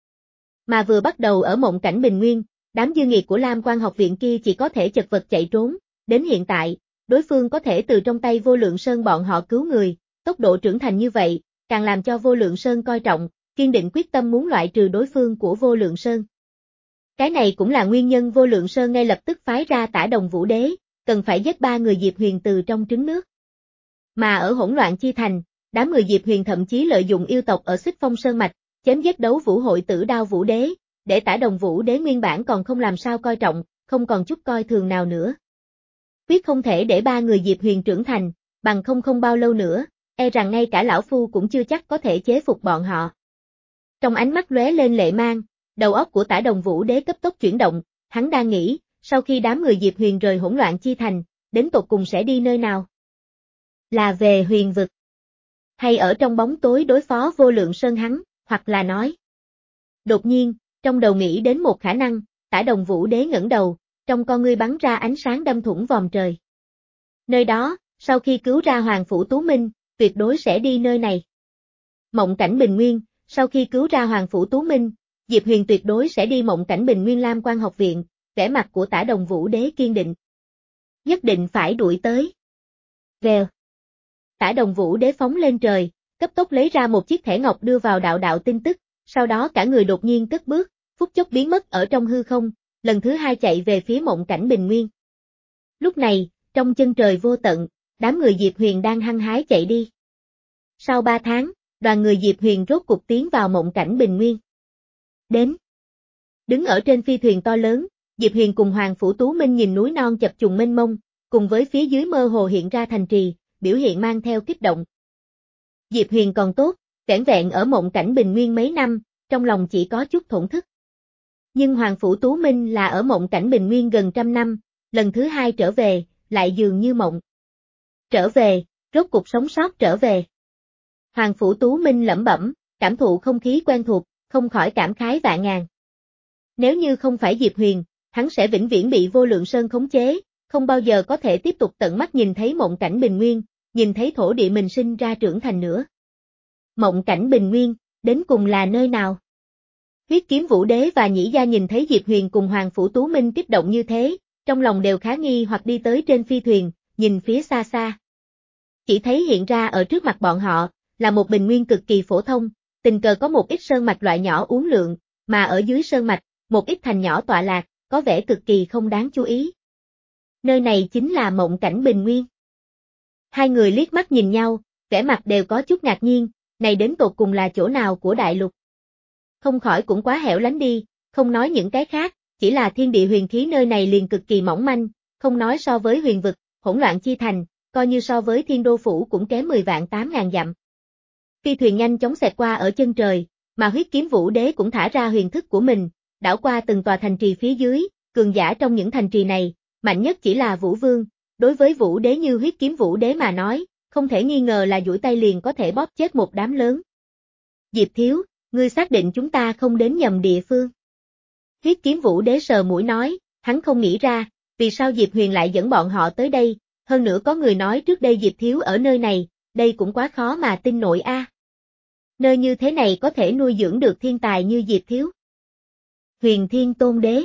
Mà vừa bắt đầu ở mộng cảnh bình nguyên, đám dư nghiệt của Lam Quan học viện kia chỉ có thể chật vật chạy trốn, đến hiện tại, đối phương có thể từ trong tay Vô Lượng Sơn bọn họ cứu người, tốc độ trưởng thành như vậy, càng làm cho Vô Lượng Sơn coi trọng, kiên định quyết tâm muốn loại trừ đối phương của Vô Lượng Sơn. Cái này cũng là nguyên nhân Vô Lượng Sơn ngay lập tức phái ra Tả Đồng Vũ đế, cần phải giết ba người Diệp Huyền từ trong trứng nước. Mà ở hỗn loạn chi thành, đám người Diệp Huyền thậm chí lợi dụng yêu tộc ở Xích Phong Sơn mạch, chém giết đấu vũ hội Tử Đao Vũ đế, để Tả Đồng Vũ đế nguyên bản còn không làm sao coi trọng, không còn chút coi thường nào nữa. Quyết không thể để ba người Diệp Huyền trưởng thành, bằng không không bao lâu nữa, e rằng ngay cả lão phu cũng chưa chắc có thể chế phục bọn họ. Trong ánh mắt lóe lên lệ mang, đầu óc của Tả Đồng Vũ đế cấp tốc chuyển động, hắn đang nghĩ, sau khi đám người Diệp Huyền rời hỗn loạn chi thành, đến tột cùng sẽ đi nơi nào? Là về huyền vực? Hay ở trong bóng tối đối phó Vô Lượng Sơn hắn, hoặc là nói. Đột nhiên, trong đầu nghĩ đến một khả năng, Tả Đồng Vũ đế ngẩng đầu, trong con ngươi bắn ra ánh sáng đâm thủng vòm trời. Nơi đó, sau khi cứu ra Hoàng Phủ Tú Minh, tuyệt đối sẽ đi nơi này. Mộng cảnh bình nguyên, sau khi cứu ra Hoàng Phủ Tú Minh, Diệp Huyền tuyệt đối sẽ đi mộng cảnh bình nguyên Lam Quan học viện, vẻ mặt của Tả Đồng Vũ đế kiên định. Nhất định phải đuổi tới. Vèo. Tả Đồng Vũ đế phóng lên trời, cấp tốc lấy ra một chiếc thẻ ngọc đưa vào đạo đạo tin tức, sau đó cả người đột nhiên cất bước, phút chốc biến mất ở trong hư không, lần thứ hai chạy về phía mộng cảnh bình nguyên. Lúc này, trong chân trời vô tận, đám người Diệp Huyền đang hăng hái chạy đi. Sau ba tháng, đoàn người Diệp Huyền rốt cục tiến vào mộng cảnh bình nguyên. Đến. Đứng ở trên phi thuyền to lớn, Diệp Huyền cùng Hoàng Phủ Tú Minh nhìn núi non chập trùng mênh mông, cùng với phía dưới mơ hồ hiện ra thành trì, biểu hiện mang theo kích động. Diệp Huyền còn tốt, vẻn vẹn ở mộng cảnh bình nguyên mấy năm, trong lòng chỉ có chút thổn thức. Nhưng Hoàng Phủ Tú Minh là ở mộng cảnh bình nguyên gần trăm năm, lần thứ hai trở về, lại dường như mộng. Trở về, rốt cục sống sót trở về. Hoàng Phủ Tú Minh lẩm bẩm, cảm thụ không khí quen thuộc, không khỏi cảm khái vạn ngàn. Nếu như không phải Diệp Huyền, hắn sẽ vĩnh viễn bị Vô Lượng Sơn khống chế, không bao giờ có thể tiếp tục tận mắt nhìn thấy mộng cảnh bình nguyên, nhìn thấy thổ địa mình sinh ra trưởng thành nữa. Mộng cảnh bình nguyên, đến cùng là nơi nào? Huyết Kiếm Vũ đế và Nhĩ Gia nhìn thấy Diệp Huyền cùng Hoàng Phủ Tú Minh kích động như thế, trong lòng đều khá nghi hoặc đi tới trên phi thuyền, nhìn phía xa xa. Chỉ thấy hiện ra ở trước mặt bọn họ, là một bình nguyên cực kỳ phổ thông, tình cờ có một ít sơn mạch loại nhỏ uốn lượn, mà ở dưới sơn mạch, một ít thành nhỏ tọa lạc, có vẻ cực kỳ không đáng chú ý. Nơi này chính là mộng cảnh bình nguyên. Hai người liếc mắt nhìn nhau, vẻ mặt đều có chút ngạc nhiên, này đến tột cùng là chỗ nào của đại lục. Không khỏi cũng quá hẻo lánh đi, không nói những cái khác, chỉ là thiên địa huyền khí nơi này liền cực kỳ mỏng manh, không nói so với huyền vực, hỗn loạn chi thành, coi như so với thiên đô phủ cũng kém mười vạn tám ngàn dặm. Phi thuyền nhanh chóng xẹt qua ở chân trời, mà Huyết Kiếm Vũ đế cũng thả ra huyền thức của mình, đảo qua từng tòa thành trì phía dưới, cường giả trong những thành trì này, mạnh nhất chỉ là Vũ Vương, đối với Vũ đế như Huyết Kiếm Vũ đế mà nói, không thể nghi ngờ là duỗi tay liền có thể bóp chết một đám lớn. Diệp thiếu, ngươi xác định chúng ta không đến nhầm địa phương. Huyết Kiếm Vũ đế sờ mũi nói, hắn không nghĩ ra, vì sao Diệp Huyền lại dẫn bọn họ tới đây, hơn nữa có người nói trước đây Diệp thiếu ở nơi này, đây cũng quá khó mà tin nổi a. À. Nơi như thế này có thể nuôi dưỡng được thiên tài như Diệp thiếu. Huyền Thiên Tôn Đế.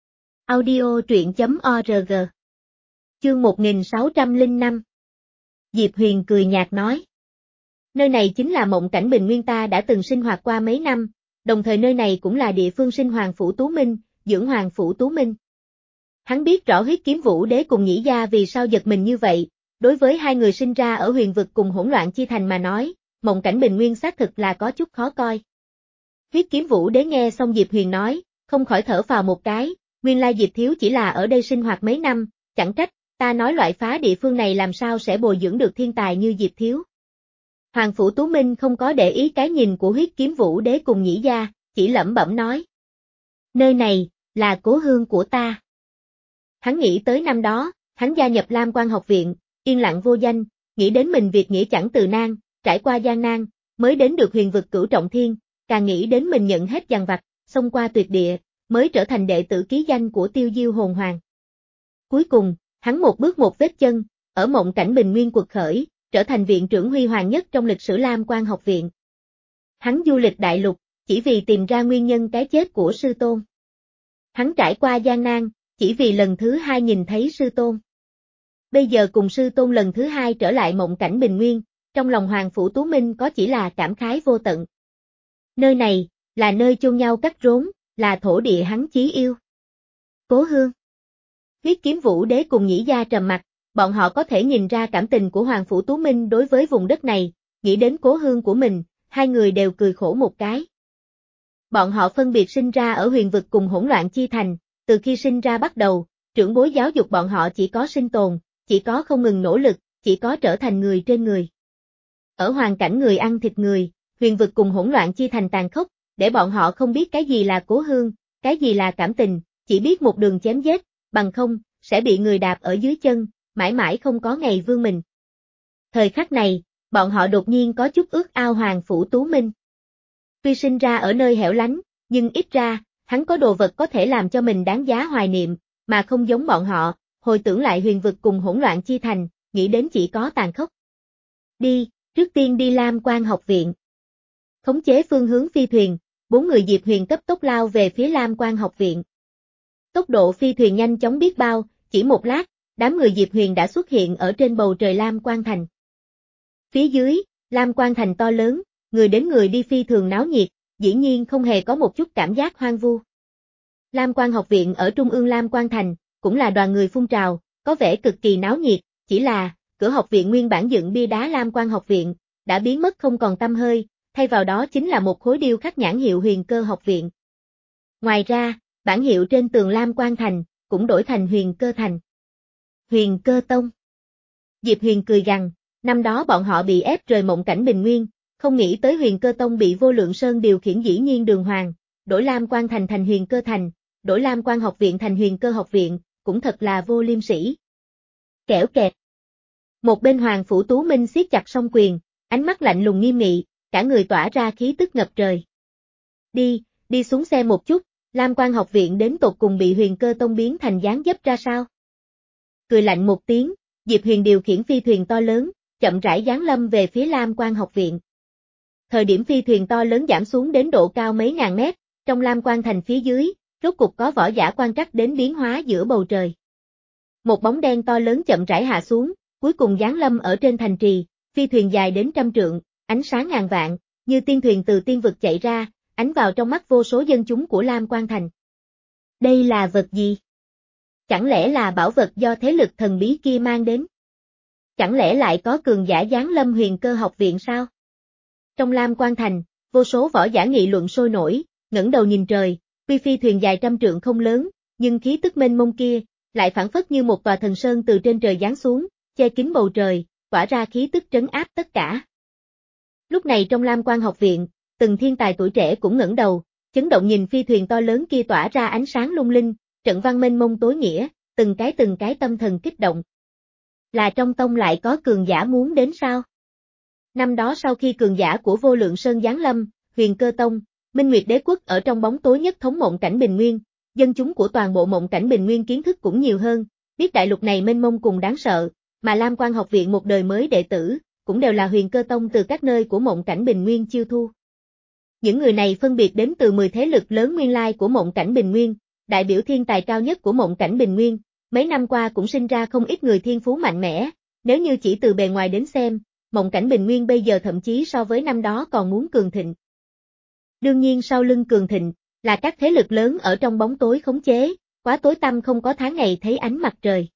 Audio truyện chấm org. Chương một nghìn sáu trăm lẻ năm. Diệp Huyền cười nhạt nói. Nơi này chính là mộng cảnh bình nguyên ta đã từng sinh hoạt qua mấy năm, đồng thời nơi này cũng là địa phương sinh Hoàng Phủ Tú Minh, dưỡng Hoàng Phủ Tú Minh. Hắn biết rõ Huyết Kiếm Vũ đế cùng Nhĩ Gia vì sao giật mình như vậy, đối với hai người sinh ra ở huyền vực cùng hỗn loạn chi thành mà nói, mộng cảnh bình nguyên xác thực là có chút khó coi. Huyết Kiếm Vũ đế nghe xong Diệp Huyền nói, không khỏi thở phào một cái, nguyên lai Diệp thiếu chỉ là ở đây sinh hoạt mấy năm, chẳng trách, ta nói loại phá địa phương này làm sao sẽ bồi dưỡng được thiên tài như Diệp Thiếu. Hoàng Phủ Tú Minh không có để ý cái nhìn của Huyết Kiếm Vũ Đế cùng Nhĩ Gia, chỉ lẩm bẩm nói. Nơi này, là cố hương của ta. Hắn nghĩ tới năm đó, hắn gia nhập Lam Quan học viện, yên lặng vô danh, nghĩ đến mình việc nghĩa chẳng từ nan, trải qua gian nan, mới đến được huyền vực cửu trọng thiên, càng nghĩ đến mình nhận hết dằn vặt, xông qua tuyệt địa, mới trở thành đệ tử ký danh của Tiêu Diêu Hồn Hoàng. Cuối cùng, hắn một bước một vết chân, ở mộng cảnh bình nguyên quật khởi, trở thành viện trưởng huy hoàng nhất trong lịch sử Lam Quan học viện. Hắn du lịch đại lục, chỉ vì tìm ra nguyên nhân cái chết của sư tôn. Hắn trải qua gian nan, chỉ vì lần thứ hai nhìn thấy sư tôn. Bây giờ cùng sư tôn lần thứ hai trở lại mộng cảnh bình nguyên, trong lòng Hoàng Phủ Tú Minh có chỉ là cảm khái vô tận. Nơi này, là nơi chôn nhau cắt rốn, là thổ địa hắn chí yêu. Cố hương. Huyết Kiếm Vũ Đế cùng Nhĩ Gia trầm mặt, bọn họ có thể nhìn ra cảm tình của Hoàng Phủ Tú Minh đối với vùng đất này, nghĩ đến cố hương của mình, hai người đều cười khổ một cái. Bọn họ phân biệt sinh ra ở huyền vực cùng hỗn loạn chi thành, từ khi sinh ra bắt đầu, trưởng bối giáo dục bọn họ chỉ có sinh tồn, chỉ có không ngừng nỗ lực, chỉ có trở thành người trên người. Ở hoàn cảnh người ăn thịt người, huyền vực cùng hỗn loạn chi thành tàn khốc, để bọn họ không biết cái gì là cố hương, cái gì là cảm tình, chỉ biết một đường chém giết, bằng không, sẽ bị người đạp ở dưới chân, mãi mãi không có ngày vươn mình. Thời khắc này, bọn họ đột nhiên có chút ước ao Hoàng Phủ Tú Minh. Tuy sinh ra ở nơi hẻo lánh, nhưng ít ra, hắn có đồ vật có thể làm cho mình đáng giá hoài niệm, mà không giống bọn họ, hồi tưởng lại huyền vực cùng hỗn loạn chi thành, nghĩ đến chỉ có tàn khốc. Đi, trước tiên đi Lam Quan học viện. Khống chế phương hướng phi thuyền, bốn người Diệp Huyền cấp tốc lao về phía Lam Quan học viện. Tốc độ phi thuyền nhanh chóng biết bao, chỉ một lát, đám người Diệp Huyền đã xuất hiện ở trên bầu trời Lam Quan thành. Phía dưới, Lam Quan thành to lớn, người đến người đi phi thường náo nhiệt, dĩ nhiên không hề có một chút cảm giác hoang vu. Lam Quan học viện ở trung ương Lam Quan thành, cũng là đoàn người phun trào, có vẻ cực kỳ náo nhiệt, chỉ là, cửa học viện nguyên bản dựng bia đá Lam Quan học viện, đã biến mất không còn tăm hơi, thay vào đó chính là một khối điêu khắc nhãn hiệu Huyền Cơ học viện. Ngoài ra, bản hiệu trên tường Lam Quan thành, cũng đổi thành Huyền Cơ thành. Huyền Cơ tông. Diệp Huyền cười gằn, năm đó bọn họ bị ép rời mộng cảnh bình nguyên, không nghĩ tới Huyền Cơ tông bị Vô Lượng Sơn điều khiển dĩ nhiên đường hoàng, đổi Lam Quan thành thành Huyền Cơ thành, đổi Lam Quan học viện thành Huyền Cơ học viện, cũng thật là vô liêm sỉ. Kẻo kẹt. Một bên Hoàng Phủ Tú Minh siết chặt song quyền, ánh mắt lạnh lùng nghiêm nghị, cả người tỏa ra khí tức ngập trời. Đi, đi xuống xe một chút, Lam Quan học viện đến tột cùng bị Huyền Cơ tông biến thành dáng dấp ra sao? Cười lạnh một tiếng, Diệp Huyền điều khiển phi thuyền to lớn, chậm rãi giáng lâm về phía Lam Quan học viện. Thời điểm phi thuyền to lớn giảm xuống đến độ cao mấy ngàn mét, trong Lam Quan thành phía dưới, rốt cục có võ giả quan trắc đến biến hóa giữa bầu trời. Một bóng đen to lớn chậm rãi hạ xuống, cuối cùng giáng lâm ở trên thành trì, phi thuyền dài đến trăm trượng, ánh sáng ngàn vạn, như tiên thuyền từ tiên vực chạy ra, ánh vào trong mắt vô số dân chúng của Lam Quan thành. Đây là vật gì? Chẳng lẽ là bảo vật do thế lực thần bí kia mang đến? Chẳng lẽ lại có cường giả giáng lâm Huyền Cơ học viện sao? Trong Lam Quan thành, vô số võ giả nghị luận sôi nổi, ngẩng đầu nhìn trời, tuy phi thuyền dài trăm trượng không lớn, nhưng khí tức mênh mông kia, lại phảng phất như một tòa thần sơn từ trên trời giáng xuống, che kín bầu trời, tỏa ra khí tức trấn áp tất cả. Lúc này trong Lam Quan học viện, từng thiên tài tuổi trẻ cũng ngẩng đầu, chấn động nhìn phi thuyền to lớn kia tỏa ra ánh sáng lung linh, trận văn mênh mông tối nghĩa, từng cái từng cái tâm thần kích động. Là trong tông lại có cường giả muốn đến sao? Năm đó sau khi cường giả của Vô Lượng Sơn giáng lâm, Huyền Cơ tông, Minh Nguyệt Đế quốc ở trong bóng tối nhất thống mộng cảnh bình nguyên, dân chúng của toàn bộ mộng cảnh bình nguyên kiến thức cũng nhiều hơn, biết đại lục này mênh mông cùng đáng sợ, mà Lam Quan học viện một đời mới đệ tử, cũng đều là Huyền Cơ tông từ các nơi của mộng cảnh bình nguyên chiêu thu. Những người này phân biệt đến từ mười thế lực lớn nguyên lai của mộng cảnh bình nguyên, đại biểu thiên tài cao nhất của mộng cảnh bình nguyên, mấy năm qua cũng sinh ra không ít người thiên phú mạnh mẽ, nếu như chỉ từ bề ngoài đến xem, mộng cảnh bình nguyên bây giờ thậm chí so với năm đó còn muốn cường thịnh. Đương nhiên sau lưng cường thịnh, là các thế lực lớn ở trong bóng tối khống chế, quá tối tăm không có tháng ngày thấy ánh mặt trời.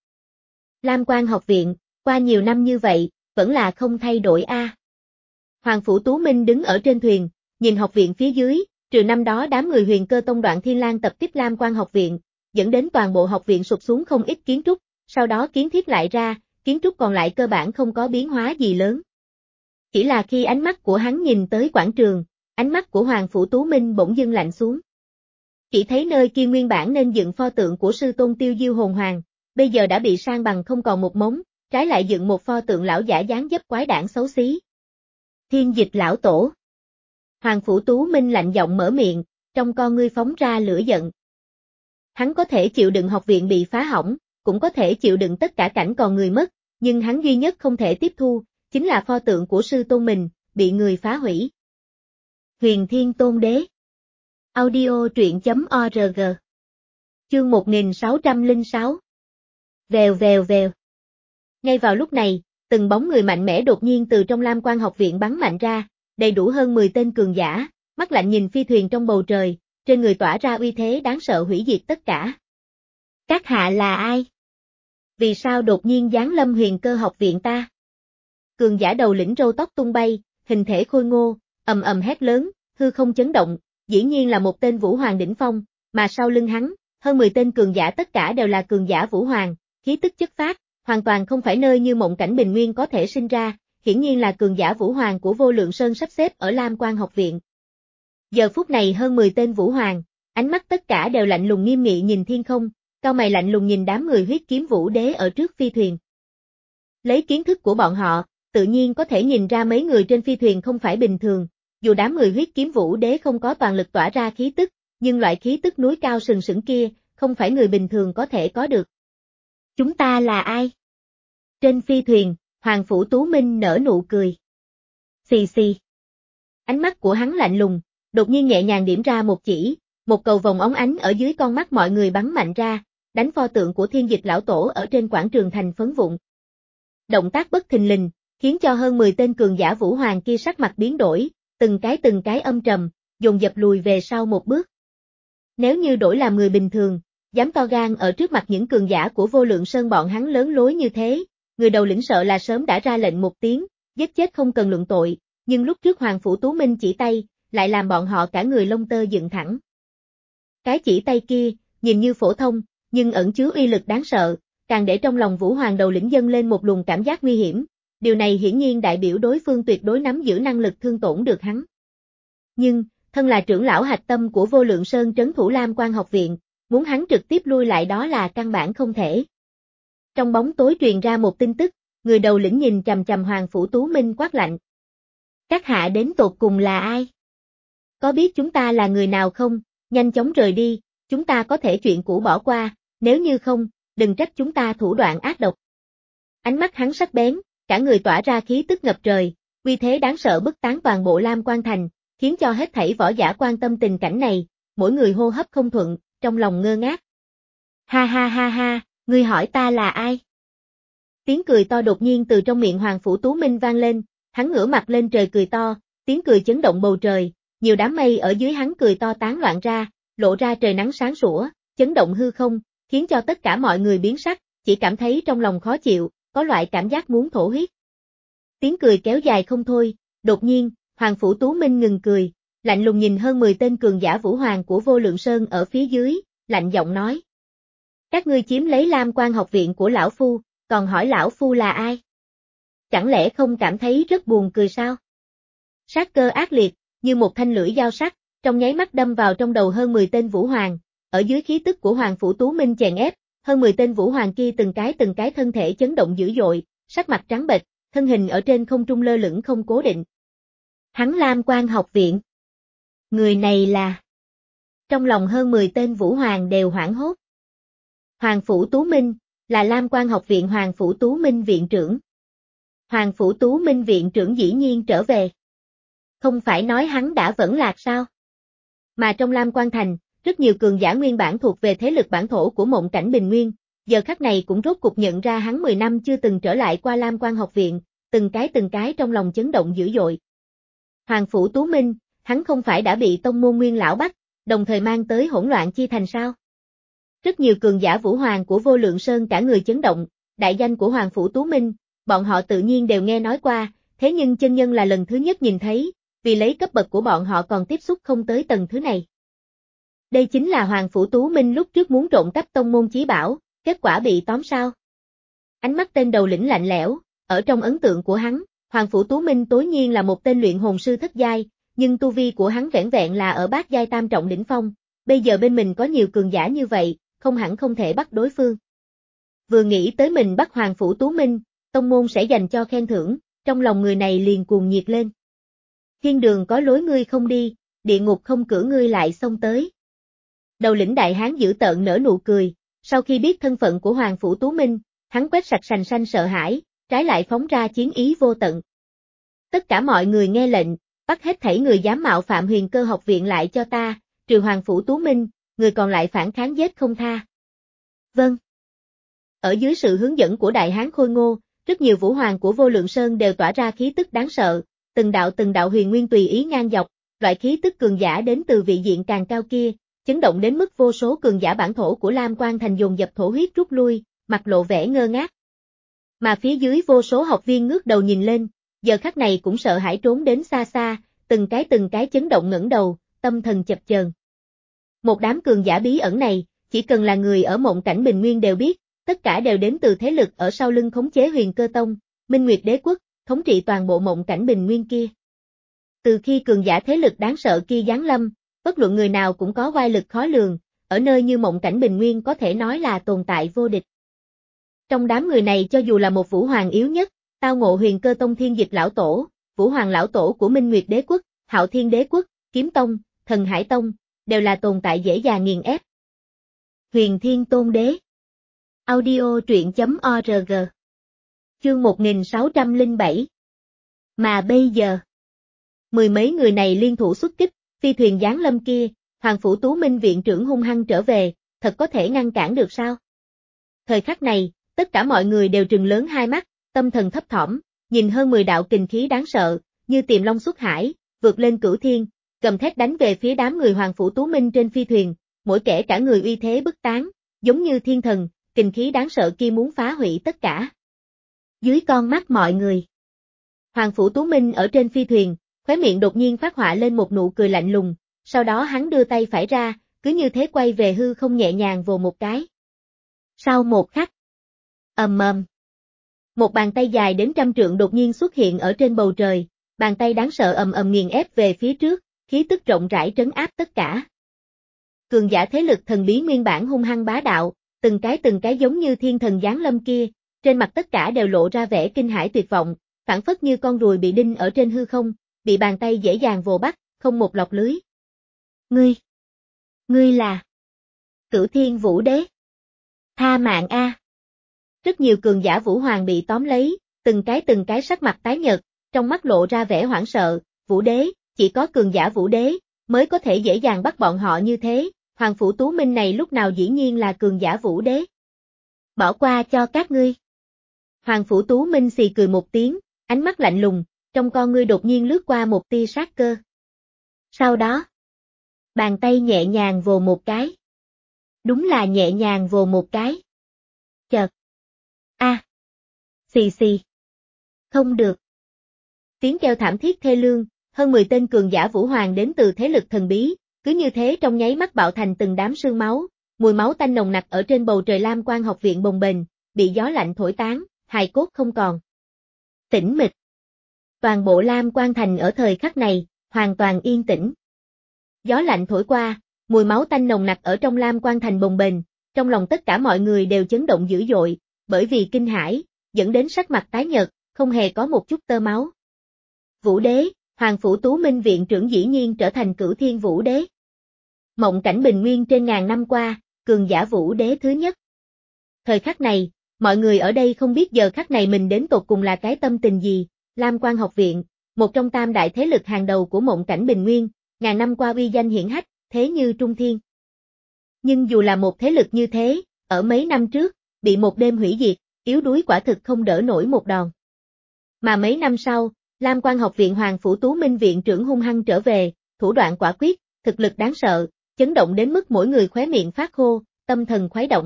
Lam Quan học viện, qua nhiều năm như vậy, vẫn là không thay đổi a. À. Hoàng Phủ Tú Minh đứng ở trên thuyền, nhìn học viện phía dưới, trừ năm đó đám người Huyền Cơ tông Đoạn Thiên Lang tập kích Lam Quan học viện, dẫn đến toàn bộ học viện sụp xuống không ít kiến trúc, sau đó kiến thiết lại ra, kiến trúc còn lại cơ bản không có biến hóa gì lớn. Chỉ là khi ánh mắt của hắn nhìn tới quảng trường, ánh mắt của Hoàng Phủ Tú Minh bỗng dưng lạnh xuống. Chỉ thấy nơi kia nguyên bản nên dựng pho tượng của sư tôn Tiêu Diêu Hồn Hoàng, bây giờ đã bị san bằng không còn một mống, trái lại dựng một pho tượng lão giả dáng dấp quái đản xấu xí. Thiên Dịch lão tổ. Hoàng Phủ Tú Minh lạnh giọng mở miệng, trong con ngươi phóng ra lửa giận. Hắn có thể chịu đựng học viện bị phá hỏng, cũng có thể chịu đựng tất cả cảnh còn người mất, nhưng hắn duy nhất không thể tiếp thu, chính là pho tượng của sư tôn mình, bị người phá hủy. Huyền Thiên Tôn Đế. Audio truyện chấm org. Chương một nghìn sáu trăm lẻ sáu. Vèo vèo vèo. Ngay vào lúc này, từng bóng người mạnh mẽ đột nhiên từ trong Lam Quan học viện bắn mạnh ra, đầy đủ hơn mười tên cường giả, mắt lạnh nhìn phi thuyền trong bầu trời, trên người tỏa ra uy thế đáng sợ hủy diệt tất cả. Các hạ là ai? Vì sao đột nhiên giáng lâm Huyền Cơ học viện ta? Cường giả đầu lĩnh râu tóc tung bay, hình thể khôi ngô, ầm ầm hét lớn, hư không chấn động, dĩ nhiên là một tên Vũ Hoàng đỉnh phong, mà sau lưng hắn, hơn mười tên cường giả tất cả đều là cường giả Vũ Hoàng, khí tức chất phát, hoàn toàn không phải nơi như mộng cảnh bình nguyên có thể sinh ra, hiển nhiên là cường giả Vũ Hoàng của Vô Lượng Sơn sắp xếp ở Lam Quan học viện. Giờ phút này hơn mười tên Vũ Hoàng, ánh mắt tất cả đều lạnh lùng nghiêm nghị nhìn thiên không, cau mày lạnh lùng nhìn đám người huyết kiếm Vũ Đế ở trước phi thuyền. Lấy kiến thức của bọn họ, tự nhiên có thể nhìn ra mấy người trên phi thuyền không phải bình thường, dù đám người huyết kiếm Vũ Đế không có toàn lực tỏa ra khí tức, nhưng loại khí tức núi cao sừng sững kia, không phải người bình thường có thể có được. Chúng ta là ai? Trên phi thuyền, Hoàng Phủ Tú Minh nở nụ cười. Xì xì. Ánh mắt của hắn lạnh lùng, đột nhiên nhẹ nhàng điểm ra một chỉ, một cầu vòng óng ánh ở dưới con mắt mọi người bắn mạnh ra, đánh pho tượng của Thiên Dịch lão tổ ở trên quảng trường thành phấn vụn. Động tác bất thình lình, khiến cho hơn mười tên cường giả Vũ Hoàng kia sắc mặt biến đổi, từng cái từng cái âm trầm, dồn dập lùi về sau một bước. Nếu như đổi làm người bình thường, dám to gan ở trước mặt những cường giả của Vô Lượng Sơn bọn hắn lớn lối như thế, người đầu lĩnh sợ là sớm đã ra lệnh một tiếng, giết chết không cần luận tội, nhưng lúc trước Hoàng Phủ Tú Minh chỉ tay, lại làm bọn họ cả người lông tơ dựng thẳng. Cái chỉ tay kia, nhìn như phổ thông, nhưng ẩn chứa uy lực đáng sợ, càng để trong lòng Vũ Hoàng đầu lĩnh dâng lên một luồng cảm giác nguy hiểm, điều này hiển nhiên đại biểu đối phương tuyệt đối nắm giữ năng lực thương tổn được hắn. Nhưng, thân là trưởng lão hạch tâm của Vô Lượng Sơn trấn thủ Lam Quan học viện, muốn hắn trực tiếp lui lại đó là căn bản không thể. Trong bóng tối truyền ra một tin tức, người đầu lĩnh nhìn chằm chằm Hoàng Phủ Tú Minh quát lạnh. Các hạ đến tột cùng là ai? Có biết chúng ta là người nào không? Nhanh chóng rời đi, chúng ta có thể chuyện cũ bỏ qua, nếu như không, đừng trách chúng ta thủ đoạn ác độc. Ánh mắt hắn sắc bén, cả người tỏa ra khí tức ngập trời, uy thế đáng sợ bức tán toàn bộ Lam Quan thành, khiến cho hết thảy võ giả quan tâm tình cảnh này, mỗi người hô hấp không thuận, trong lòng ngơ ngác. Ha ha ha ha, ngươi hỏi ta là ai? Tiếng cười to đột nhiên từ trong miệng Hoàng Phủ Tú Minh vang lên, hắn ngửa mặt lên trời cười to, tiếng cười chấn động bầu trời, nhiều đám mây ở dưới hắn cười to tán loạn ra, lộ ra trời nắng sáng sủa, chấn động hư không, khiến cho tất cả mọi người biến sắc, chỉ cảm thấy trong lòng khó chịu, có loại cảm giác muốn thổ huyết. Tiếng cười kéo dài không thôi, đột nhiên, Hoàng Phủ Tú Minh ngừng cười, lạnh lùng nhìn hơn mười tên cường giả Vũ Hoàng của Vô Lượng Sơn ở phía dưới, lạnh giọng nói. Các ngươi chiếm lấy Lam Quan học viện của lão phu, còn hỏi lão phu là ai? Chẳng lẽ không cảm thấy rất buồn cười sao? Sát cơ ác liệt, như một thanh lưỡi dao sắc, trong nháy mắt đâm vào trong đầu hơn mười tên Vũ Hoàng, ở dưới khí tức của Hoàng Phủ Tú Minh chèn ép, hơn mười tên Vũ Hoàng kia từng cái từng cái thân thể chấn động dữ dội, sắc mặt trắng bệch, thân hình ở trên không trung lơ lửng không cố định. Hắn Lam Quan học viện. Người này là... Trong lòng hơn mười tên Vũ Hoàng đều hoảng hốt. Hoàng Phủ Tú Minh, là Lam Quan học viện Hoàng Phủ Tú Minh viện trưởng. Hoàng Phủ Tú Minh viện trưởng dĩ nhiên trở về. Không phải nói hắn đã vẫn lạc sao? Mà trong Lam Quan thành, rất nhiều cường giả nguyên bản thuộc về thế lực bản thổ của mộng cảnh bình nguyên, giờ khắc này cũng rốt cục nhận ra hắn mười năm chưa từng trở lại qua Lam Quan học viện, từng cái từng cái trong lòng chấn động dữ dội. Hoàng Phủ Tú Minh, hắn không phải đã bị tông môn nguyên lão bắt, đồng thời mang tới hỗn loạn chi thành sao? Rất nhiều cường giả Vũ Hoàng của Vô Lượng Sơn cả người chấn động, đại danh của Hoàng Phủ Tú Minh, bọn họ tự nhiên đều nghe nói qua, thế nhưng chân nhân là lần thứ nhất nhìn thấy, vì lấy cấp bậc của bọn họ còn tiếp xúc không tới tầng thứ này. Đây chính là Hoàng Phủ Tú Minh lúc trước muốn trộm cắp tông môn chí bảo, kết quả bị tóm sao? Ánh mắt tên đầu lĩnh lạnh lẽo, ở trong ấn tượng của hắn, Hoàng Phủ Tú Minh tối nhiên là một tên luyện hồn sư thất giai, nhưng tu vi của hắn vẻn vẹn là ở bát giai tam trọng đỉnh phong, bây giờ bên mình có nhiều cường giả như vậy, không hẳn không thể bắt đối phương. Vừa nghĩ tới mình bắt Hoàng Phủ Tú Minh, tông môn sẽ dành cho khen thưởng, trong lòng người này liền cuồng nhiệt lên. Thiên đường có lối ngươi không đi, địa ngục không cửa ngươi lại xông tới. Đầu lĩnh đại hán dữ tợn nở nụ cười, sau khi biết thân phận của Hoàng Phủ Tú Minh, hắn quét sạch sành xanh sợ hãi, trái lại phóng ra chiến ý vô tận. Tất cả mọi người nghe lệnh, bắt hết thảy người dám mạo phạm Huyền Cơ học viện lại cho ta, trừ Hoàng Phủ Tú Minh, người còn lại phản kháng giết không tha. Vâng. Ở dưới sự hướng dẫn của đại hán khôi ngô, rất nhiều vũ hoàng của Vô Lượng Sơn đều tỏa ra khí tức đáng sợ, từng đạo từng đạo huyền nguyên tùy ý ngang dọc, loại khí tức cường giả đến từ vị diện càng cao kia, chấn động đến mức vô số cường giả bản thổ của Lam Quan Thành dồn dập thổ huyết rút lui, mặt lộ vẻ ngơ ngác. Mà phía dưới vô số học viên ngước đầu nhìn lên, giờ khắc này cũng sợ hãi trốn đến xa xa, từng cái từng cái chấn động ngẩng đầu, tâm thần chập chờn. Một đám cường giả bí ẩn này, chỉ cần là người ở mộng cảnh bình nguyên đều biết, tất cả đều đến từ thế lực ở sau lưng khống chế Huyền Cơ Tông, Minh Nguyệt Đế Quốc, thống trị toàn bộ mộng cảnh bình nguyên kia. Từ khi cường giả thế lực đáng sợ kia giáng lâm, bất luận người nào cũng có oai lực khó lường, ở nơi như mộng cảnh bình nguyên có thể nói là tồn tại vô địch. Trong đám người này cho dù là một vũ hoàng yếu nhất, tao ngộ Huyền Cơ Tông Thiên Dịch lão tổ, vũ hoàng lão tổ của Minh Nguyệt Đế Quốc, Hạo Thiên Đế Quốc, Kiếm Tông, Thần Hải Tông, đều là tồn tại dễ dàng nghiền ép. Huyền Thiên Tôn Đế. Audio truyện chấm org. Chương một nghìn sáu trăm lẻ bảy. Mà bây giờ, mười mấy người này liên thủ xuất kích, phi thuyền giáng lâm kia, Hoàng Phủ Tú Minh viện trưởng hung hăng trở về, thật có thể ngăn cản được sao? Thời khắc này, tất cả mọi người đều trừng lớn hai mắt, tâm thần thấp thỏm, nhìn hơn mười đạo kình khí đáng sợ, như tiềm long xuất hải, vượt lên cửu thiên, gầm thét đánh về phía đám người Hoàng Phủ Tú Minh trên phi thuyền, mỗi kẻ cả người uy thế bức tán, giống như thiên thần, kình khí đáng sợ kia muốn phá hủy tất cả. Dưới con mắt mọi người, Hoàng Phủ Tú Minh ở trên phi thuyền, khóe miệng đột nhiên phát họa lên một nụ cười lạnh lùng, sau đó hắn đưa tay phải ra, cứ như thế quay về hư không nhẹ nhàng vồ một cái. Sau một khắc, ầm ầm, một bàn tay dài đến trăm trượng đột nhiên xuất hiện ở trên bầu trời, bàn tay đáng sợ ầm ầm nghiền ép về phía trước, khí tức rộng rãi trấn áp tất cả. Cường giả thế lực thần bí nguyên bản hung hăng bá đạo, từng cái từng cái giống như thiên thần giáng lâm kia, trên mặt tất cả đều lộ ra vẻ kinh hãi tuyệt vọng, phản phất như con ruồi bị đinh ở trên hư không, bị bàn tay dễ dàng vồ bắt, không một lọt lưới. Ngươi, ngươi là Cửu Thiên Vũ Đế. Tha mạng a. Rất nhiều cường giả vũ hoàng bị tóm lấy, từng cái từng cái sắc mặt tái nhợt, trong mắt lộ ra vẻ hoảng sợ, Vũ Đế, chỉ có cường giả Vũ Đế mới có thể dễ dàng bắt bọn họ như thế, Hoàng Phủ Tú Minh này lúc nào dĩ nhiên là cường giả Vũ Đế. Bỏ qua cho các ngươi. Hoàng Phủ Tú Minh xì cười một tiếng, ánh mắt lạnh lùng, trong con ngươi đột nhiên lướt qua một tia sát cơ. Sau đó, bàn tay nhẹ nhàng vồ một cái. Đúng là nhẹ nhàng vồ một cái. Chợt. A. À. Xì xì. Không được. Tiếng kêu thảm thiết thê lương, hơn mười tên cường giả vũ hoàng đến từ thế lực thần bí, cứ như thế trong nháy mắt bạo thành từng đám sương máu, mùi máu tanh nồng nặc ở trên bầu trời Lam Quan học viện bồng bềnh, bị gió lạnh thổi tán, hài cốt không còn. Tĩnh mịch. Toàn bộ Lam Quan thành ở thời khắc này, hoàn toàn yên tĩnh. Gió lạnh thổi qua, mùi máu tanh nồng nặc ở trong Lam Quan thành bồng bềnh, trong lòng tất cả mọi người đều chấn động dữ dội, bởi vì kinh hãi, dẫn đến sắc mặt tái nhợt, không hề có một chút tơ máu. Vũ Đế, Hoàng Phủ Tú Minh viện trưởng dĩ nhiên trở thành Cửu Thiên Vũ Đế. Mộng cảnh bình nguyên trên ngàn năm qua, cường giả Vũ Đế thứ nhất. Thời khắc này, mọi người ở đây không biết giờ khắc này mình đến tột cùng là cái tâm tình gì, Lam Quan học viện, một trong tam đại thế lực hàng đầu của mộng cảnh bình nguyên, ngàn năm qua uy danh hiển hách, thế như trung thiên. Nhưng dù là một thế lực như thế, ở mấy năm trước, bị một đêm hủy diệt, yếu đuối quả thực không đỡ nổi một đòn. Mà mấy năm sau, Lam Quan học viện Hoàng Phủ Tú Minh viện trưởng hung hăng trở về, thủ đoạn quả quyết, thực lực đáng sợ, chấn động đến mức mỗi người khóe miệng phát khô, tâm thần khuấy động.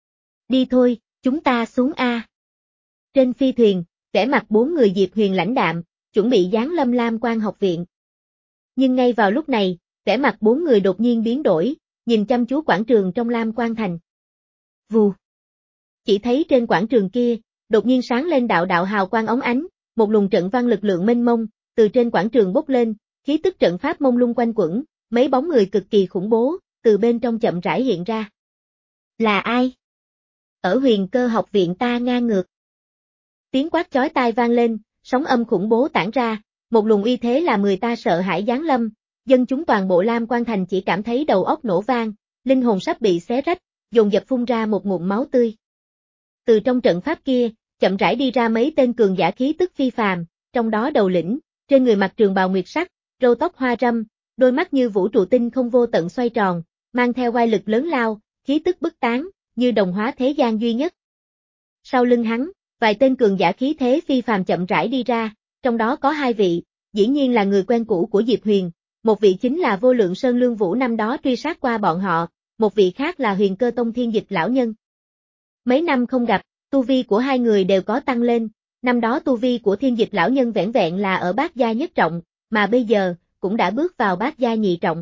Đi thôi, chúng ta xuống A. Trên phi thuyền, vẻ mặt bốn người Diệp Huyền lãnh đạm, chuẩn bị giáng lâm Lam Quan học viện. Nhưng ngay vào lúc này, vẻ mặt bốn người đột nhiên biến đổi, nhìn chăm chú quảng trường trong Lam Quan thành. Vù. Chỉ thấy trên quảng trường kia, đột nhiên sáng lên đạo đạo hào quang óng ánh, một luồng trận văn lực lượng mênh mông, từ trên quảng trường bốc lên, khí tức trận pháp mông lung quanh quẩn, mấy bóng người cực kỳ khủng bố, từ bên trong chậm rãi hiện ra. Là ai? Ở Huyền Cơ học viện ta ngang ngược. Tiếng quát chói tai vang lên, sóng âm khủng bố tản ra, một luồng uy thế làm người ta sợ hãi giáng lâm, dân chúng toàn bộ Lam Quan Thành chỉ cảm thấy đầu óc nổ vang, linh hồn sắp bị xé rách, dồn dập phun ra một ngụm máu tươi. Từ trong trận pháp kia, chậm rãi đi ra mấy tên cường giả khí tức phi phàm, trong đó đầu lĩnh, trên người mặc trường bào nguyệt sắc, râu tóc hoa râm, đôi mắt như vũ trụ tinh không vô tận xoay tròn, mang theo oai lực lớn lao, khí tức bức tán, như đồng hóa thế gian duy nhất. Sau lưng hắn, vài tên cường giả khí thế phi phàm chậm rãi đi ra, trong đó có hai vị, dĩ nhiên là người quen cũ của Diệp Huyền, một vị chính là Vô Lượng Sơn Lương Vũ năm đó truy sát qua bọn họ, một vị khác là Huyền Cơ Tông Thiên Dịch lão nhân. Mấy năm không gặp, tu vi của hai người đều có tăng lên, năm đó tu vi của Thiên Dịch lão nhân vẻn vẹn là ở bát gia nhất trọng, mà bây giờ, cũng đã bước vào bát gia nhị trọng.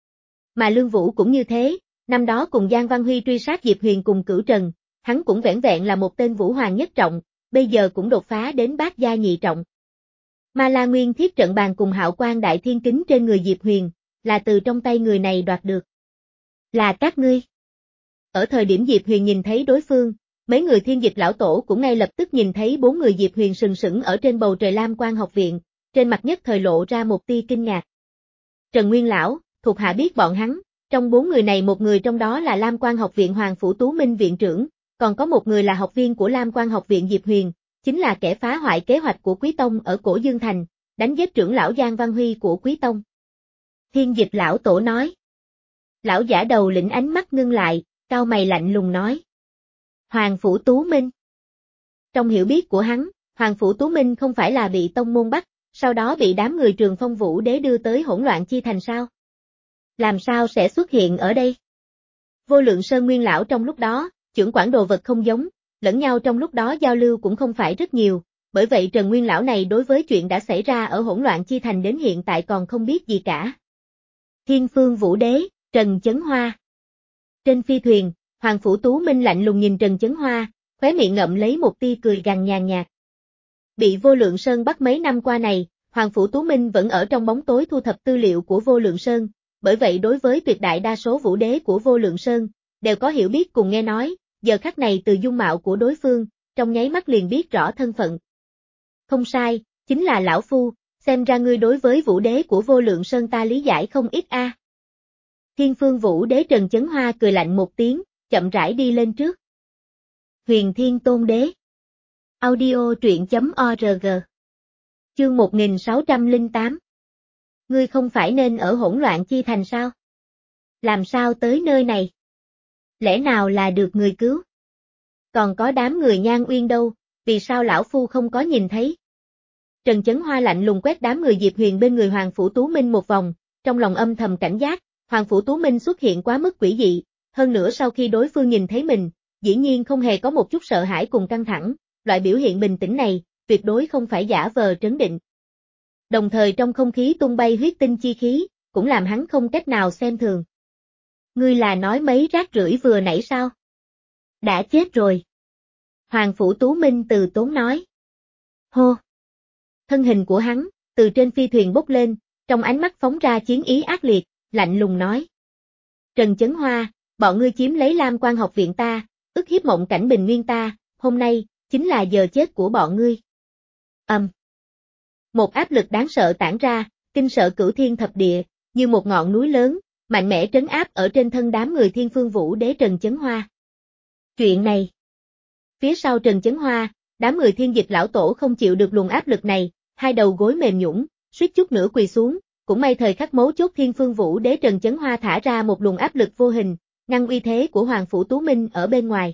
Mà Lương Vũ cũng như thế, năm đó cùng Giang Văn Huy truy sát Diệp Huyền cùng Cửu Trần, hắn cũng vẻn vẹn là một tên Vũ Hoàng nhất trọng, bây giờ cũng đột phá đến bát gia nhị trọng. Ma La Nguyên Thiết trận bàn cùng Hạo Quang Đại Thiên Kính trên người Diệp Huyền, là từ trong tay người này đoạt được. Là các ngươi. Ở thời điểm Diệp Huyền nhìn thấy đối phương, mấy người Thiên Dịch lão tổ cũng ngay lập tức nhìn thấy bốn người Diệp Huyền sừng sững ở trên bầu trời Lam Quan học viện, trên mặt nhất thời lộ ra một tia kinh ngạc. Trần Nguyên lão, thuộc hạ biết bọn hắn, trong bốn người này một người trong đó là Lam Quan học viện Hoàng Phủ Tú Minh viện trưởng, còn có một người là học viên của Lam Quan học viện Diệp Huyền, chính là kẻ phá hoại kế hoạch của Quý Tông ở Cổ Dương Thành, đánh giết trưởng lão Giang Văn Huy của Quý Tông. Thiên Dịch lão tổ nói. Lão giả đầu lĩnh ánh mắt ngưng lại, cau mày lạnh lùng nói. Hoàng Phủ Tú Minh. Trong hiểu biết của hắn, Hoàng Phủ Tú Minh không phải là bị tông môn bắt, sau đó bị đám người Trường Phong Vũ Đế đưa tới hỗn loạn chi thành sao? Làm sao sẽ xuất hiện ở đây? Vô Lượng Sơn Nguyên lão trong lúc đó, chưởng quản đồ vật không giống, lẫn nhau trong lúc đó giao lưu cũng không phải rất nhiều, bởi vậy Trần Nguyên lão này đối với chuyện đã xảy ra ở hỗn loạn chi thành đến hiện tại còn không biết gì cả. Thiên Phương Vũ Đế, Trần Chấn Hoa. Trên phi thuyền, Hoàng Phủ Tú Minh lạnh lùng nhìn Trần Chấn Hoa, khóe miệng ngậm lấy một tia cười gằn nhàn nhạt. Bị Vô Lượng Sơn bắt mấy năm qua này, Hoàng Phủ Tú Minh vẫn ở trong bóng tối thu thập tư liệu của Vô Lượng Sơn, bởi vậy đối với tuyệt đại đa số vũ đế của Vô Lượng Sơn, đều có hiểu biết cùng nghe nói, giờ khắc này từ dung mạo của đối phương, trong nháy mắt liền biết rõ thân phận. Không sai, chính là lão phu, xem ra ngươi đối với vũ đế của Vô Lượng Sơn ta lý giải không ít a. À. Thiên Phương Vũ Đế Trần Chấn Hoa cười lạnh một tiếng, chậm rãi đi lên trước. Huyền Thiên Tôn Đế. Audio truyện chấm org. Chương một nghìn sáu trăm lẻ tám. Ngươi không phải nên ở hỗn loạn chi thành sao? Làm sao tới nơi này? Lẽ nào là được người cứu? Còn có đám người Nhan Uyên đâu, vì sao lão phu không có nhìn thấy? Trần Chấn Hoa lạnh lùng quét đám người Diệp Huyền bên người Hoàng Phủ Tú Minh một vòng, trong lòng âm thầm cảnh giác, Hoàng Phủ Tú Minh xuất hiện quá mức quỷ dị, hơn nữa sau khi đối phương nhìn thấy mình, dĩ nhiên không hề có một chút sợ hãi cùng căng thẳng, loại biểu hiện bình tĩnh này, tuyệt đối không phải giả vờ trấn định. Đồng thời trong không khí tung bay huyết tinh chi khí, cũng làm hắn không cách nào xem thường. Ngươi là nói mấy rác rưởi vừa nãy sao? Đã chết rồi. Hoàng Phủ Tú Minh từ tốn nói. Hô! Thân hình của hắn, từ trên phi thuyền bốc lên, trong ánh mắt phóng ra chiến ý ác liệt, lạnh lùng nói. Trần Chấn Hoa, bọn ngươi chiếm lấy Lam Quan học viện ta, ức hiếp mộng cảnh bình nguyên ta, hôm nay, chính là giờ chết của bọn ngươi. Ầm. Um. Một áp lực đáng sợ tản ra, kinh sợ cửu thiên thập địa, như một ngọn núi lớn, mạnh mẽ trấn áp ở trên thân đám người Thiên Phương Vũ Đế Trần Chấn Hoa. Chuyện này. Phía sau Trần Chấn Hoa, đám người Thiên Dịch lão tổ không chịu được luồng áp lực này, hai đầu gối mềm nhũn, suýt chút nữa quỳ xuống, cũng may thời khắc mấu chốt Thiên Phương Vũ Đế Trần Chấn Hoa thả ra một luồng áp lực vô hình, ngăn uy thế của Hoàng Phủ Tú Minh ở bên ngoài.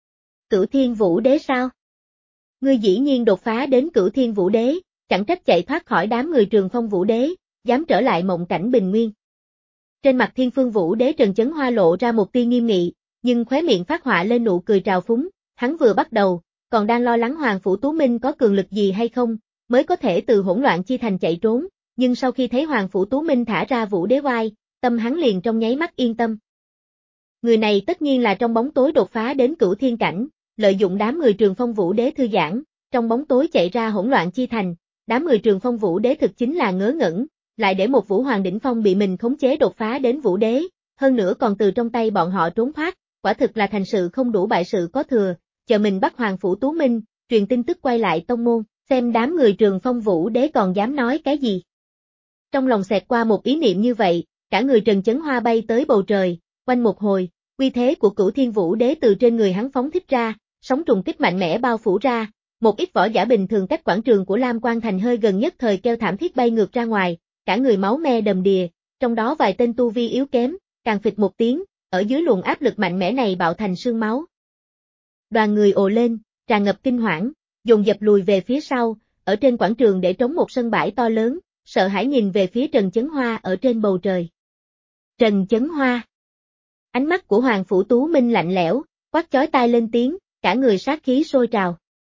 Cửu Thiên Vũ Đế sao? Ngươi dĩ nhiên đột phá đến Cửu Thiên Vũ Đế, chẳng trách chạy thoát khỏi đám người Trường Phong Vũ Đế, dám trở lại mộng cảnh bình nguyên. Trên mặt Thiên Phương Vũ Đế Trần Chấn Hoa lộ ra một tia nghiêm nghị, nhưng khóe miệng phát họa lên nụ cười trào phúng, hắn vừa bắt đầu, còn đang lo lắng Hoàng Phủ Tú Minh có cường lực gì hay không, mới có thể từ hỗn loạn chi thành chạy trốn, nhưng sau khi thấy Hoàng Phủ Tú Minh thả ra Vũ Đế oai, tâm hắn liền trong nháy mắt yên tâm. Người này tất nhiên là trong bóng tối đột phá đến Cửu Thiên cảnh, lợi dụng đám người Trường Phong Vũ Đế thư giãn, trong bóng tối chạy ra hỗn loạn chi thành, đám người Trường Phong Vũ Đế thực chính là ngớ ngẩn, lại để một Vũ Hoàng đỉnh phong bị mình khống chế đột phá đến Vũ Đế, hơn nữa còn từ trong tay bọn họ trốn thoát, quả thực là thành sự không đủ bại sự có thừa, chờ mình bắt Hoàng Phủ Tú Minh, truyền tin tức quay lại tông môn, xem đám người Trường Phong Vũ Đế còn dám nói cái gì. Trong lòng xẹt qua một ý niệm như vậy, cả người Trần Chấn Hoa bay tới bầu trời, quanh một hồi, uy thế của Cửu Thiên Vũ Đế từ trên người hắn phóng thích ra, sóng trùng kích mạnh mẽ bao phủ ra, một ít võ giả bình thường cách quảng trường của Lam Quan Thành hơi gần nhất thời kêu thảm thiết bay ngược ra ngoài, cả người máu me đầm đìa, trong đó vài tên tu vi yếu kém, càng phịch một tiếng, ở dưới luồng áp lực mạnh mẽ này bạo thành sương máu. Đoàn người ồ lên, tràn ngập kinh hoảng, dồn dập lùi về phía sau, ở trên quảng trường để trống một sân bãi to lớn, sợ hãi nhìn về phía Trần Chấn Hoa ở trên bầu trời. Trần Chấn Hoa. Ánh mắt của Hoàng Phủ Tú Minh lạnh lẽo, quát chói tai lên tiếng, cả người sát khí sôi trào.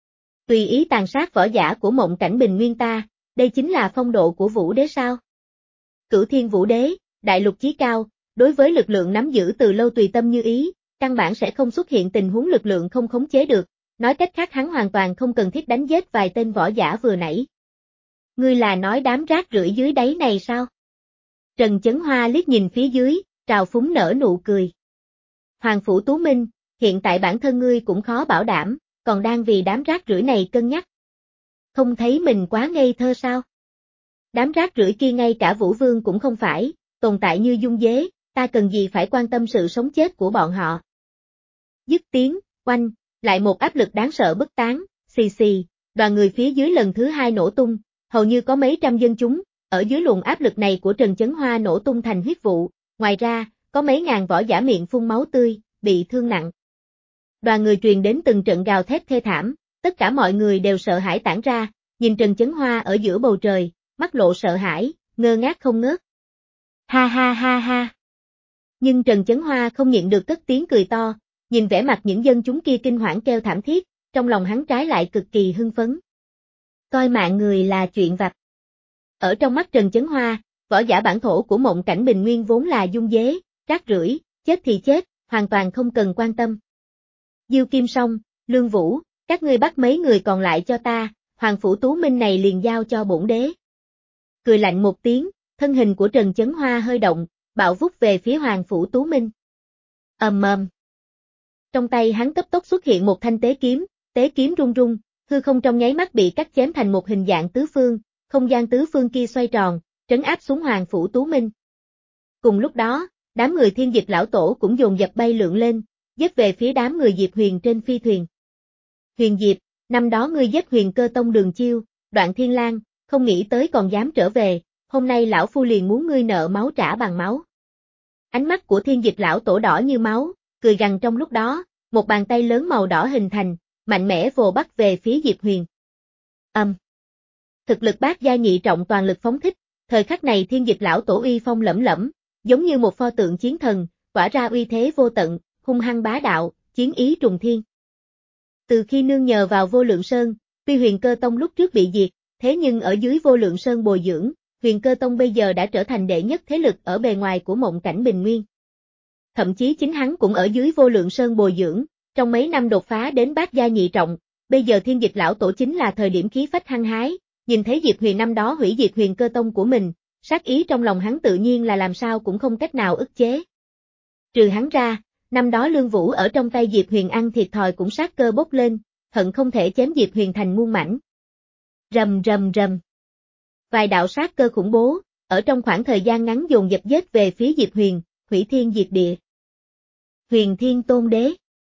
Tùy ý tàn sát võ giả của Mộng Cảnh Bình Nguyên ta, đây chính là phong độ của Vũ Đế sao? Cửu Thiên Vũ Đế, đại lục chí cao, đối với lực lượng nắm giữ từ lâu tùy tâm như ý, căn bản sẽ không xuất hiện tình huống lực lượng không khống chế được, nói cách khác hắn hoàn toàn không cần thiết đánh giết vài tên võ giả vừa nãy. Ngươi là nói đám rác rưởi dưới đáy này sao? Trần Chấn Hoa liếc nhìn phía dưới, trào phúng nở nụ cười. Hoàng Phủ Tú Minh, hiện tại bản thân ngươi cũng khó bảo đảm, còn đang vì đám rác rưởi này cân nhắc. Không thấy mình quá ngây thơ sao? Đám rác rưởi kia ngay cả Vũ Vương cũng không phải, tồn tại như dung dế, ta cần gì phải quan tâm sự sống chết của bọn họ. Dứt tiếng, oanh, lại một áp lực đáng sợ bức tán, xì xì, đoàn người phía dưới lần thứ hai nổ tung, hầu như có mấy trăm dân chúng, ở dưới luồng áp lực này của Trần Chấn Hoa nổ tung thành huyết vụ, ngoài ra, có mấy ngàn võ giả miệng phun máu tươi, bị thương nặng. Đoàn người truyền đến từng trận gào thét thê thảm, tất cả mọi người đều sợ hãi tản ra, nhìn Trần Chấn Hoa ở giữa bầu trời, mắt lộ sợ hãi, ngơ ngác không ngớt. Ha ha ha ha. Nhưng Trần Chấn Hoa không nhịn được cất tiếng cười to, nhìn vẻ mặt những dân chúng kia kinh hoảng kêu thảm thiết, trong lòng hắn trái lại cực kỳ hưng phấn. Coi mạng người là chuyện vặt. Ở trong mắt Trần Chấn Hoa, võ giả bản thổ của Mộng Cảnh Bình Nguyên vốn là dung dế, rác rưởi, chết thì chết, hoàn toàn không cần quan tâm. Diêu Kim Song, Lương Vũ, các ngươi bắt mấy người còn lại cho ta, Hoàng Phủ Tú Minh này liền giao cho bổn đế. Cười lạnh một tiếng, thân hình của Trần Chấn Hoa hơi động, bạo vút về phía Hoàng Phủ Tú Minh. Ầm ầm. Trong tay hắn cấp tốc xuất hiện một thanh tế kiếm, tế kiếm rung rung, hư không trong nháy mắt bị cắt chém thành một hình dạng tứ phương, không gian tứ phương kia xoay tròn, trấn áp xuống Hoàng Phủ Tú Minh. Cùng lúc đó, đám người Thiên Dịch lão tổ cũng dồn dập bay lượn lên, giết về phía đám người Diệp Huyền trên phi thuyền. Huyền Diệp, năm đó ngươi giết Huyền Cơ Tông Đường Chiêu, Đoạn Thiên Lang, không nghĩ tới còn dám trở về, hôm nay lão phu liền muốn ngươi nợ máu trả bằng máu. Ánh mắt của Thiên Dịch lão tổ đỏ như máu, cười gằn trong lúc đó, một bàn tay lớn màu đỏ hình thành, mạnh mẽ vồ bắt về phía Diệp Huyền. Âm. Um. Thực lực bát gia nhị trọng toàn lực phóng thích, thời khắc này Thiên Dịch lão tổ uy phong lẫm lẫm, giống như một pho tượng chiến thần, tỏa ra uy thế vô tận, hung hăng bá đạo, chiến ý trùng thiên. Từ khi nương nhờ vào Vô Lượng Sơn, tuy Huyền Cơ Tông lúc trước bị diệt, thế nhưng ở dưới Vô Lượng Sơn bồi dưỡng, Huyền Cơ Tông bây giờ đã trở thành đệ nhất thế lực ở bề ngoài của Mộng Cảnh Bình Nguyên. Thậm chí chính hắn cũng ở dưới Vô Lượng Sơn bồi dưỡng, trong mấy năm đột phá đến bát gia nhị trọng, bây giờ Thiên Dịch lão tổ chính là thời điểm khí phách hăng hái, nhìn thấy Diệp Huyền năm đó hủy diệt Huyền Cơ Tông của mình, sát ý trong lòng hắn tự nhiên là làm sao cũng không cách nào ức chế. Trừ hắn ra, năm đó Lương Vũ ở trong tay Diệp Huyền ăn thiệt thòi cũng sát cơ bốc lên, hận không thể chém Diệp Huyền thành muôn mảnh. Rầm rầm rầm. Vài đạo sát cơ khủng bố, ở trong khoảng thời gian ngắn dồn dập giết về phía Diệp Huyền, hủy thiên diệt địa. Huyền Thiên Tôn Đế.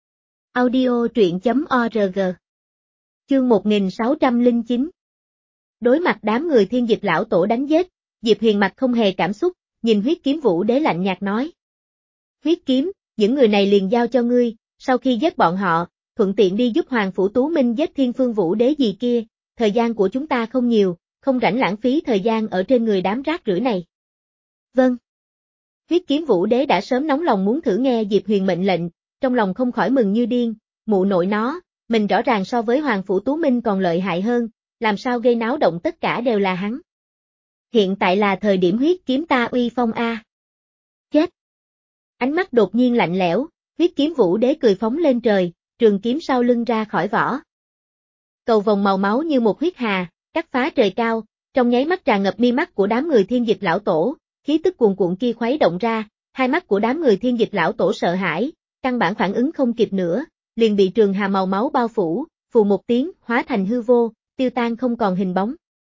Audio truyện chấm org. Chương một nghìn sáu trăm lẻ chín. Đối mặt đám người Thiên Dịch lão tổ đánh giết, Diệp Huyền mặt không hề cảm xúc, nhìn Huyết Kiếm Vũ Đế lạnh nhạt nói. Huyết Kiếm, những người này liền giao cho ngươi, sau khi giết bọn họ, thuận tiện đi giúp Hoàng Phủ Tú Minh giết Thiên Phương Vũ Đế gì kia, thời gian của chúng ta không nhiều, không rảnh lãng phí thời gian ở trên người đám rác rưởi này. Vâng. Huyết Kiếm Vũ Đế đã sớm nóng lòng muốn thử nghe Diệp Huyền mệnh lệnh, trong lòng không khỏi mừng như điên, mụ nội nó, mình rõ ràng so với Hoàng Phủ Tú Minh còn lợi hại hơn, làm sao gây náo động tất cả đều là hắn. Hiện tại là thời điểm huyết kiếm ta uy phong a. Chết. Ánh mắt đột nhiên lạnh lẽo, Huyết Kiếm Vũ Đế cười phóng lên trời, trường kiếm sau lưng ra khỏi vỏ. Cầu vồng màu máu như một huyết hà, cắt phá trời cao, trong nháy mắt tràn ngập mi mắt của đám người Thiên Dịch lão tổ, khí tức cuồn cuộn kia khuấy động ra, hai mắt của đám người Thiên Dịch lão tổ sợ hãi, căn bản phản ứng không kịp nữa, liền bị trường hà màu máu bao phủ, phù một tiếng, hóa thành hư vô, tiêu tan không còn hình bóng.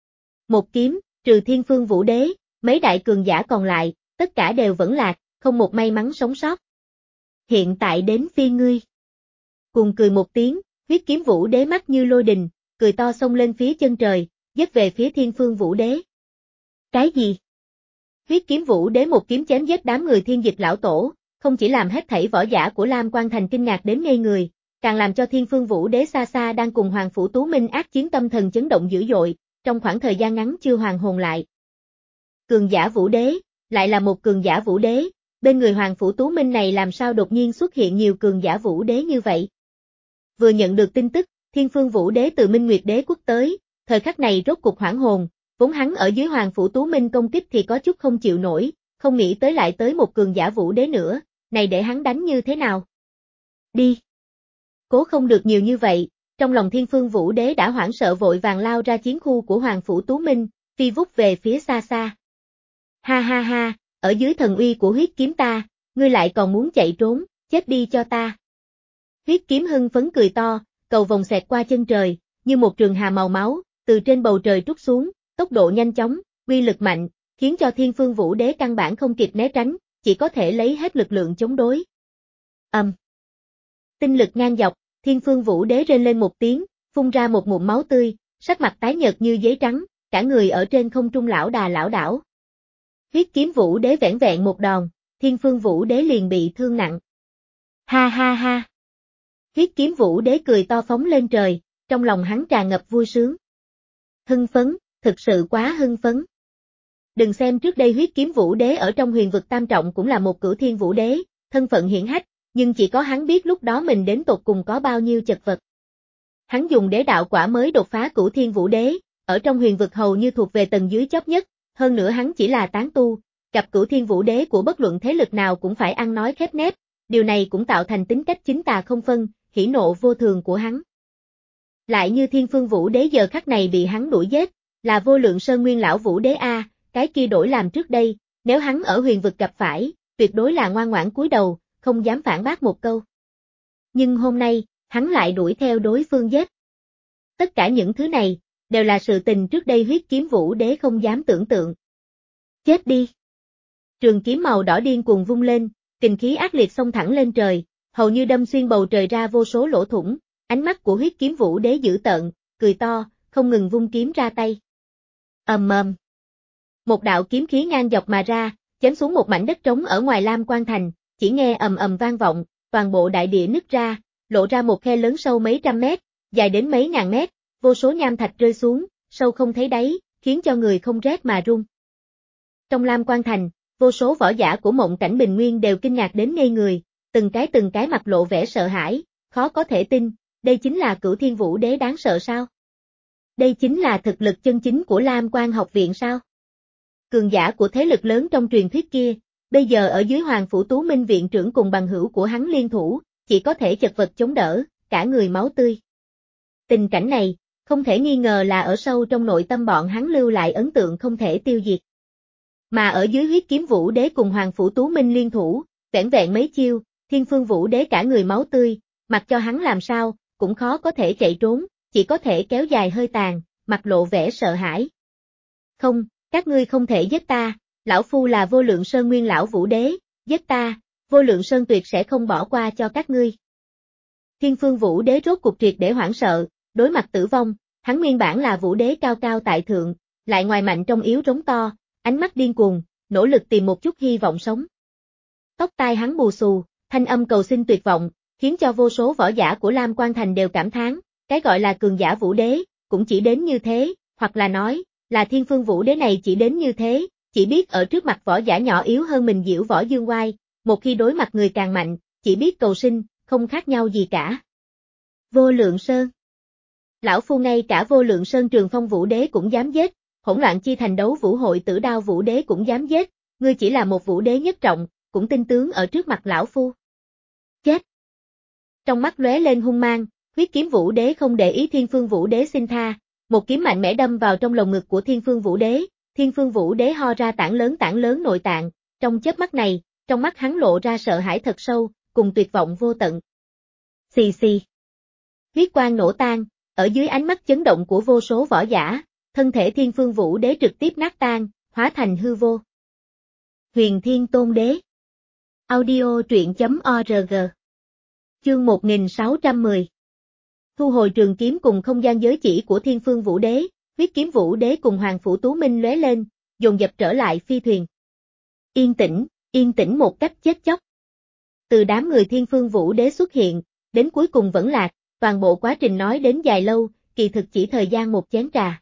Một kiếm, trừ Thiên Phương Vũ Đế, mấy đại cường giả còn lại, tất cả đều vẫn lạc, không một may mắn sống sót. Hiện tại đến phiên ngươi. Cùng cười một tiếng, huyết kiếm Vũ Đế mắt như lôi đình, cười to xông lên phía chân trời, giết về phía Thiên Phương Vũ Đế. Cái gì? Huyết kiếm Vũ Đế một kiếm chém giết đám người Thiên Dịch lão tổ, không chỉ làm hết thảy võ giả của Lam Quan Thành kinh ngạc đến ngây người, càng làm cho Thiên Phương Vũ Đế xa xa đang cùng Hoàng Phủ Tú Minh ác chiến tâm thần chấn động dữ dội, trong khoảng thời gian ngắn chưa hoàn hồn lại. Cường giả Vũ Đế, lại là một cường giả Vũ Đế, bên người Hoàng Phủ Tú Minh này làm sao đột nhiên xuất hiện nhiều cường giả Vũ Đế như vậy? Vừa nhận được tin tức, Thiên Phương Vũ Đế từ Minh Nguyệt Đế quốc tới, thời khắc này rốt cục hoảng hồn, vốn hắn ở dưới Hoàng Phủ Tú Minh công kích thì có chút không chịu nổi, không nghĩ tới lại tới một cường giả Vũ Đế nữa, này để hắn đánh như thế nào? Đi! Cố không được nhiều như vậy, trong lòng Thiên Phương Vũ Đế đã hoảng sợ vội vàng lao ra chiến khu của Hoàng Phủ Tú Minh, phi vút về phía xa xa. Ha ha ha, ở dưới thần uy của huyết kiếm ta, ngươi lại còn muốn chạy trốn, chết đi cho ta. Huyết kiếm hưng phấn cười to, cầu vồng xẹt qua chân trời, như một trường hà màu máu, từ trên bầu trời trút xuống, tốc độ nhanh chóng, uy lực mạnh, khiến cho Thiên Phương Vũ Đế căn bản không kịp né tránh, chỉ có thể lấy hết lực lượng chống đối. Ầm. Um. Tinh lực ngang dọc, Thiên Phương Vũ Đế rên lên một tiếng, phun ra một ngụm máu tươi, sắc mặt tái nhợt như giấy trắng, cả người ở trên không trung lão đà lão đảo. Huyết kiếm Vũ Đế vẻn vẹn một đòn, Thiên Phương Vũ Đế liền bị thương nặng. Ha ha ha. Huyết kiếm Vũ Đế cười to phóng lên trời, trong lòng hắn tràn ngập vui sướng. Hưng phấn, thực sự quá hưng phấn. Đừng xem trước đây huyết kiếm Vũ Đế ở trong huyền vực tam trọng cũng là một cửu thiên Vũ Đế, thân phận hiển hách, nhưng chỉ có hắn biết lúc đó mình đến tột cùng có bao nhiêu chật vật. Hắn dùng đế đạo quả mới đột phá cửu thiên Vũ Đế, ở trong huyền vực hầu như thuộc về tầng dưới chóp nhất, hơn nữa hắn chỉ là tán tu, gặp cửu thiên Vũ Đế của bất luận thế lực nào cũng phải ăn nói khép nép, điều này cũng tạo thành tính cách chính tà không phân, hỉ nộ vô thường của hắn. Lại như Thiên Phương Vũ Đế giờ khắc này bị hắn đuổi giết, là Vô Lượng Sơn Nguyên lão Vũ Đế a, cái kia đổi làm trước đây, nếu hắn ở huyền vực gặp phải, tuyệt đối là ngoan ngoãn cúi đầu, không dám phản bác một câu. Nhưng hôm nay, hắn lại đuổi theo đối phương giết. Tất cả những thứ này, đều là sự tình trước đây huyết kiếm Vũ Đế không dám tưởng tượng. Chết đi! Trường kiếm màu đỏ điên cuồng vung lên, kình khí ác liệt xông thẳng lên trời, hầu như đâm xuyên bầu trời ra vô số lỗ thủng, ánh mắt của huyết kiếm Vũ Đế dữ tợn, cười to, không ngừng vung kiếm ra tay. Ầm ầm. Một đạo kiếm khí ngang dọc mà ra, chém xuống một mảnh đất trống ở ngoài Lam Quan Thành, chỉ nghe ầm ầm vang vọng, toàn bộ đại địa nứt ra, lộ ra một khe lớn sâu mấy trăm mét, dài đến mấy ngàn mét, vô số nham thạch rơi xuống, sâu không thấy đáy, khiến cho người không rét mà run. Trong Lam Quan Thành, vô số võ giả của Mộng Cảnh Bình Nguyên đều kinh ngạc đến ngây người, từng cái từng cái mặt lộ vẻ sợ hãi, khó có thể tin, đây chính là cửu thiên Vũ Đế đáng sợ sao? Đây chính là thực lực chân chính của Lam Quan học viện sao? Cường giả của thế lực lớn trong truyền thuyết kia, bây giờ ở dưới Hoàng Phủ Tú Minh viện trưởng cùng bằng hữu của hắn liên thủ, chỉ có thể chật vật chống đỡ, cả người máu tươi. Tình cảnh này, không thể nghi ngờ là ở sâu trong nội tâm bọn hắn lưu lại ấn tượng không thể tiêu diệt. Mà ở dưới huyết kiếm Vũ Đế cùng Hoàng Phủ Tú Minh liên thủ, vẻn vẹn mấy chiêu, Thiên Phương Vũ Đế cả người máu tươi, mặc cho hắn làm sao, cũng khó có thể chạy trốn, chỉ có thể kéo dài hơi tàn, mặt lộ vẻ sợ hãi. Không, các ngươi không thể giết ta, lão phu là Vô Lượng Sơn Nguyên lão Vũ Đế, giết ta, Vô Lượng Sơn tuyệt sẽ không bỏ qua cho các ngươi. Thiên Phương Vũ Đế rốt cuộc triệt để hoảng sợ, đối mặt tử vong, hắn nguyên bản là Vũ Đế cao cao tại thượng, lại ngoài mạnh trong yếu rống to, ánh mắt điên cuồng, nỗ lực tìm một chút hy vọng sống. Tóc tai hắn bù xù, thanh âm cầu xin tuyệt vọng, khiến cho vô số võ giả của Lam Quan Thành đều cảm thán, cái gọi là cường giả Vũ Đế, cũng chỉ đến như thế, hoặc là nói, là Thiên Phương Vũ Đế này chỉ đến như thế, chỉ biết ở trước mặt võ giả nhỏ yếu hơn mình diễu võ dương oai, một khi đối mặt người càng mạnh, chỉ biết cầu sinh, không khác nhau gì cả. Vô Lượng Sơn. Lão phu ngay cả Vô Lượng Sơn Trường Phong Vũ Đế cũng dám giết, hỗn loạn chi thành đấu vũ hội Tử Đao Vũ Đế cũng dám giết, ngươi chỉ là một Vũ Đế nhất trọng, cũng tin tướng ở trước mặt lão phu. Chết. Trong mắt lóe lên hung mang, huyết kiếm vũ đế không để ý Thiên Phương Vũ đế xin tha, một kiếm mạnh mẽ đâm vào trong lồng ngực của Thiên Phương Vũ đế, Thiên Phương Vũ đế ho ra tảng lớn tảng lớn nội tạng, trong chớp mắt này, trong mắt hắn lộ ra sợ hãi thật sâu, cùng tuyệt vọng vô tận. Xì xì. Huyết quang nổ tan, ở dưới ánh mắt chấn động của vô số võ giả, thân thể Thiên Phương Vũ đế trực tiếp nát tan, hóa thành hư vô. Huyền Thiên Tôn Đế. Audio truyện chấm org. Chương một nghìn sáu trăm mười. Thu hồi trường kiếm cùng không gian giới chỉ của Thiên Phương Vũ đế, huyết kiếm Vũ đế cùng Hoàng Phủ Tú Minh lóe lên, dồn dập trở lại phi thuyền. Yên tĩnh, yên tĩnh một cách chết chóc. Từ đám người Thiên Phương Vũ đế xuất hiện, đến cuối cùng vẫn lạc, toàn bộ quá trình nói đến dài lâu, kỳ thực chỉ thời gian một chén trà.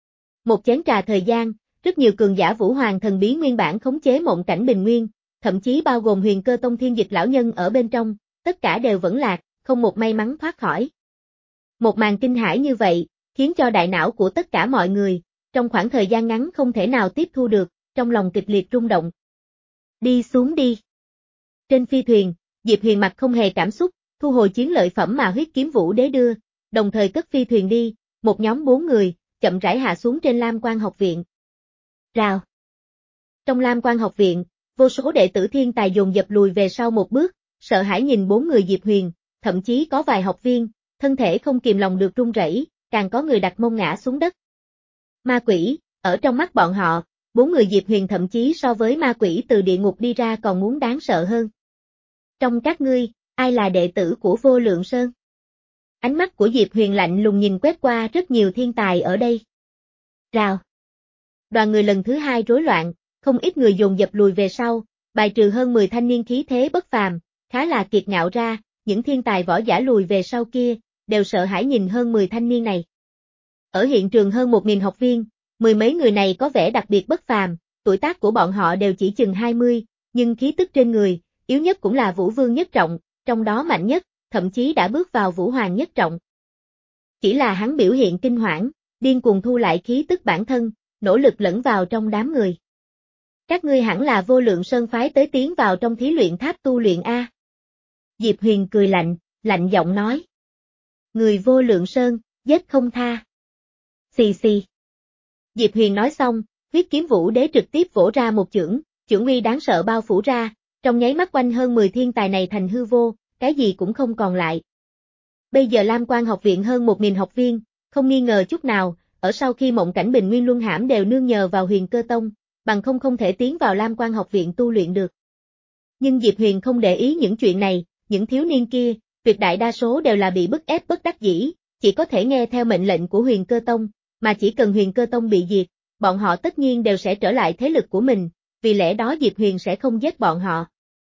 Một chén trà thời gian, rất nhiều cường giả Vũ Hoàng thần bí nguyên bản khống chế mộng cảnh bình nguyên, thậm chí bao gồm Huyền Cơ Tông Thiên Dịch lão nhân ở bên trong, tất cả đều vẫn lạc, không một may mắn thoát khỏi. Một màn kinh hãi như vậy, khiến cho đại não của tất cả mọi người, trong khoảng thời gian ngắn không thể nào tiếp thu được, trong lòng kịch liệt rung động. Đi xuống đi. Trên phi thuyền, Diệp Huyền mặt không hề cảm xúc, thu hồi chiến lợi phẩm mà huyết kiếm Vũ đế đưa, đồng thời cất phi thuyền đi, một nhóm bốn người, chậm rãi hạ xuống trên Lam Quan học viện. Rào. Trong Lam Quan học viện, vô số đệ tử thiên tài dồn dập lùi về sau một bước, sợ hãi nhìn bốn người Diệp Huyền, thậm chí có vài học viên, thân thể không kìm lòng được run rẩy, càng có người đặt mông ngã xuống đất. Ma quỷ, ở trong mắt bọn họ, bốn người Diệp Huyền thậm chí so với ma quỷ từ địa ngục đi ra còn muốn đáng sợ hơn. Trong các ngươi, ai là đệ tử của Vô Lượng Sơn? Ánh mắt của Diệp Huyền lạnh lùng nhìn quét qua rất nhiều thiên tài ở đây. Rào. Đoàn người lần thứ hai rối loạn, không ít người dồn dập lùi về sau, bài trừ hơn mười thanh niên khí thế bất phàm, khá là kiệt ngạo ra, những thiên tài võ giả lùi về sau kia, đều sợ hãi nhìn hơn mười thanh niên này. Ở hiện trường hơn một nghìn học viên, mười mấy người này có vẻ đặc biệt bất phàm, tuổi tác của bọn họ đều chỉ chừng hai mươi, nhưng khí tức trên người, yếu nhất cũng là Vũ Vương nhất trọng, trong đó mạnh nhất, thậm chí đã bước vào Vũ Hoàng nhất trọng. Chỉ là hắn biểu hiện kinh hoảng, điên cuồng thu lại khí tức bản thân, nỗ lực lẫn vào trong đám người. Các ngươi hẳn là Vô Lượng Sơn phái tới tiến vào trong thí luyện tháp tu luyện A. Diệp Huyền cười lạnh, lạnh giọng nói. Người Vô Lượng Sơn, giết không tha. Xì xì. Diệp Huyền nói xong, huyết kiếm Vũ đế trực tiếp vỗ ra một chưởng, chưởng uy đáng sợ bao phủ ra, trong nháy mắt quanh hơn mười thiên tài này thành hư vô, cái gì cũng không còn lại. Bây giờ Lam Quan học viện hơn một nghìn học viên, không nghi ngờ chút nào, ở sau khi mộng cảnh bình nguyên luân hãm đều nương nhờ vào Huyền Cơ Tông, bằng không không thể tiến vào Lam Quan học viện tu luyện được. Nhưng Diệp Huyền không để ý những chuyện này, những thiếu niên kia, tuyệt đại đa số đều là bị bức ép bất đắc dĩ, chỉ có thể nghe theo mệnh lệnh của Huyền Cơ Tông, mà chỉ cần Huyền Cơ Tông bị diệt, bọn họ tất nhiên đều sẽ trở lại thế lực của mình, vì lẽ đó Diệp Huyền sẽ không giết bọn họ.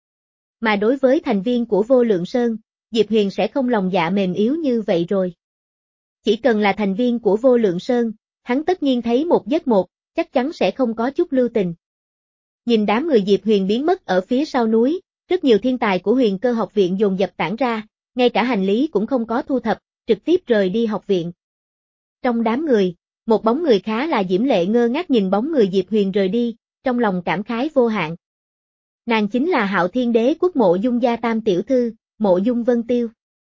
Mà đối với thành viên của Vô Lượng Sơn, Diệp Huyền sẽ không lòng dạ mềm yếu như vậy rồi. Chỉ cần là thành viên của Vô Lượng Sơn, hắn tất nhiên thấy một giết một, chắc chắn sẽ không có chút lưu tình. Nhìn đám người Diệp Huyền biến mất ở phía sau núi, rất nhiều thiên tài của Huyền Cơ học viện dồn dập tản ra, ngay cả hành lý cũng không có thu thập, trực tiếp rời đi học viện. Trong đám người, một bóng người khá là diễm lệ ngơ ngác nhìn bóng người Diệp Huyền rời đi, trong lòng cảm khái vô hạn. Nàng chính là Hạo Thiên Đế quốc Mộ Dung gia tam tiểu thư, Mộ Dung Vân Tiêu.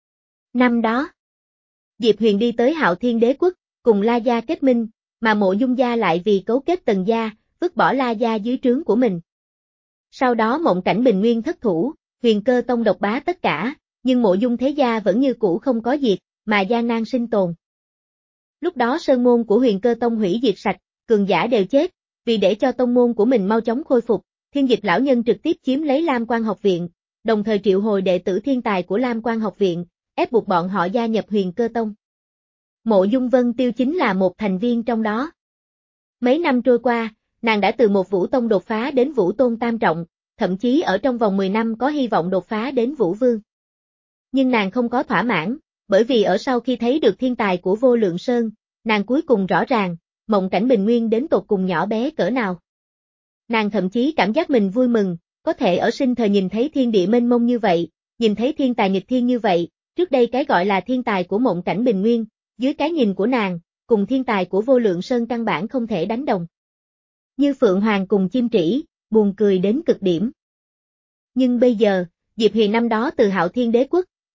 Năm đó, Diệp Huyền đi tới Hạo Thiên Đế quốc, cùng La gia kết minh, mà Mộ Dung gia lại vì cấu kết Tần gia, vứt bỏ La gia dưới trướng của mình. Sau đó mộng cảnh bình nguyên thất thủ, Huyền Cơ Tông độc bá tất cả, nhưng Mộ Dung thế gia vẫn như cũ không có diệt, mà gian nan sinh tồn. Lúc đó sơn môn của Huyền Cơ Tông hủy diệt sạch, cường giả đều chết, vì để cho tông môn của mình mau chóng khôi phục, Thiên Dịch lão nhân trực tiếp chiếm lấy Lam Quan học viện, đồng thời triệu hồi đệ tử thiên tài của Lam Quan học viện, ép buộc bọn họ gia nhập Huyền Cơ Tông. Mộ Dung Vân Tiêu chính là một thành viên trong đó. Mấy năm trôi qua, nàng đã từ một Vũ Tông đột phá đến Vũ Tôn tam trọng, thậm chí ở trong vòng mười năm có hy vọng đột phá đến Vũ Vương. Nhưng nàng không có thỏa mãn, bởi vì ở sau khi thấy được thiên tài của Vô Lượng Sơn, nàng cuối cùng rõ ràng, mộng cảnh bình nguyên đến tột cùng nhỏ bé cỡ nào. Nàng thậm chí cảm giác mình vui mừng, có thể ở sinh thời nhìn thấy thiên địa mênh mông như vậy, nhìn thấy thiên tài nghịch thiên như vậy, trước đây cái gọi là thiên tài của mộng cảnh bình nguyên, dưới cái nhìn của nàng, cùng thiên tài của Vô Lượng Sơn căn bản không thể đánh đồng. Như Phượng Hoàng cùng chim trĩ, buồn cười đến cực điểm. Nhưng bây giờ, Diệp Huyền năm đó từ Hạo Thiên Đế quốc,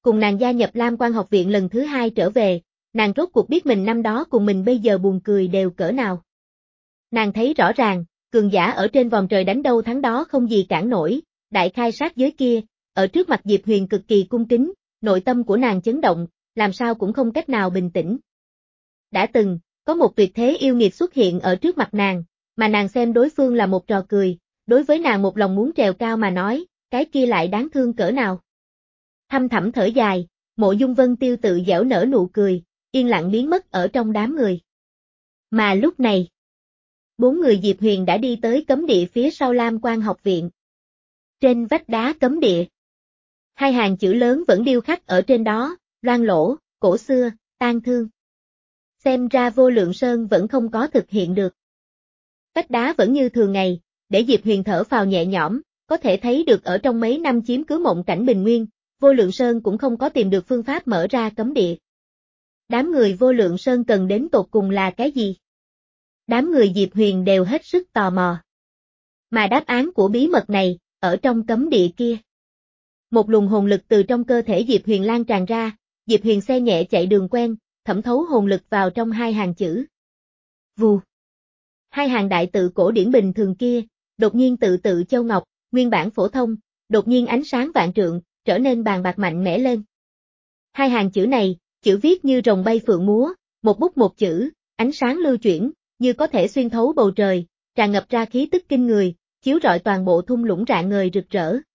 cùng nàng gia nhập Lam Quan học viện lần thứ hai trở về, nàng rốt cuộc biết mình năm đó cùng mình bây giờ buồn cười đều cỡ nào. Nàng thấy rõ ràng, cường giả ở trên vòng trời đánh đâu thắng đó không gì cản nổi, đại khai sát giới kia, ở trước mặt Diệp Huyền cực kỳ cung kính, nội tâm của nàng chấn động, làm sao cũng không cách nào bình tĩnh. Đã từng, có một tuyệt thế yêu nghiệt xuất hiện ở trước mặt nàng, mà nàng xem đối phương là một trò cười, đối với nàng một lòng muốn trèo cao mà nói, cái kia lại đáng thương cỡ nào. Thâm thẳm thở dài, Mộ Dung Vân Tiêu tự giễu nở nụ cười, yên lặng biến mất ở trong đám người. Mà lúc này, bốn người Diệp Huyền đã đi tới cấm địa phía sau Lam Quan học viện. Trên vách đá cấm địa, hai hàng chữ lớn vẫn điêu khắc ở trên đó, loang lỗ, cổ xưa, tang thương. Xem ra Vô Lượng Sơn vẫn không có thực hiện được. Vách đá vẫn như thường ngày, để Diệp Huyền thở phào nhẹ nhõm, có thể thấy được ở trong mấy năm chiếm cứ mộng cảnh bình nguyên, Vô Lượng Sơn cũng không có tìm được phương pháp mở ra cấm địa. Đám người Vô Lượng Sơn cần đến tột cùng là cái gì? Đám người Diệp Huyền đều hết sức tò mò. Mà đáp án của bí mật này, ở trong cấm địa kia. Một luồng hồn lực từ trong cơ thể Diệp Huyền lan tràn ra, Diệp Huyền xe nhẹ chạy đường quen, thẩm thấu hồn lực vào trong hai hàng chữ. Vù. Hai hàng đại tự cổ điển bình thường kia, đột nhiên tự tự châu ngọc, nguyên bản phổ thông, đột nhiên ánh sáng vạn trượng, trở nên bàn bạc mạnh mẽ lên. Hai hàng chữ này, chữ viết như rồng bay phượng múa, một bút một chữ, ánh sáng lưu chuyển, như có thể xuyên thấu bầu trời, tràn ngập ra khí tức kinh người, chiếu rọi toàn bộ thung lũng rạng ngời rực rỡ.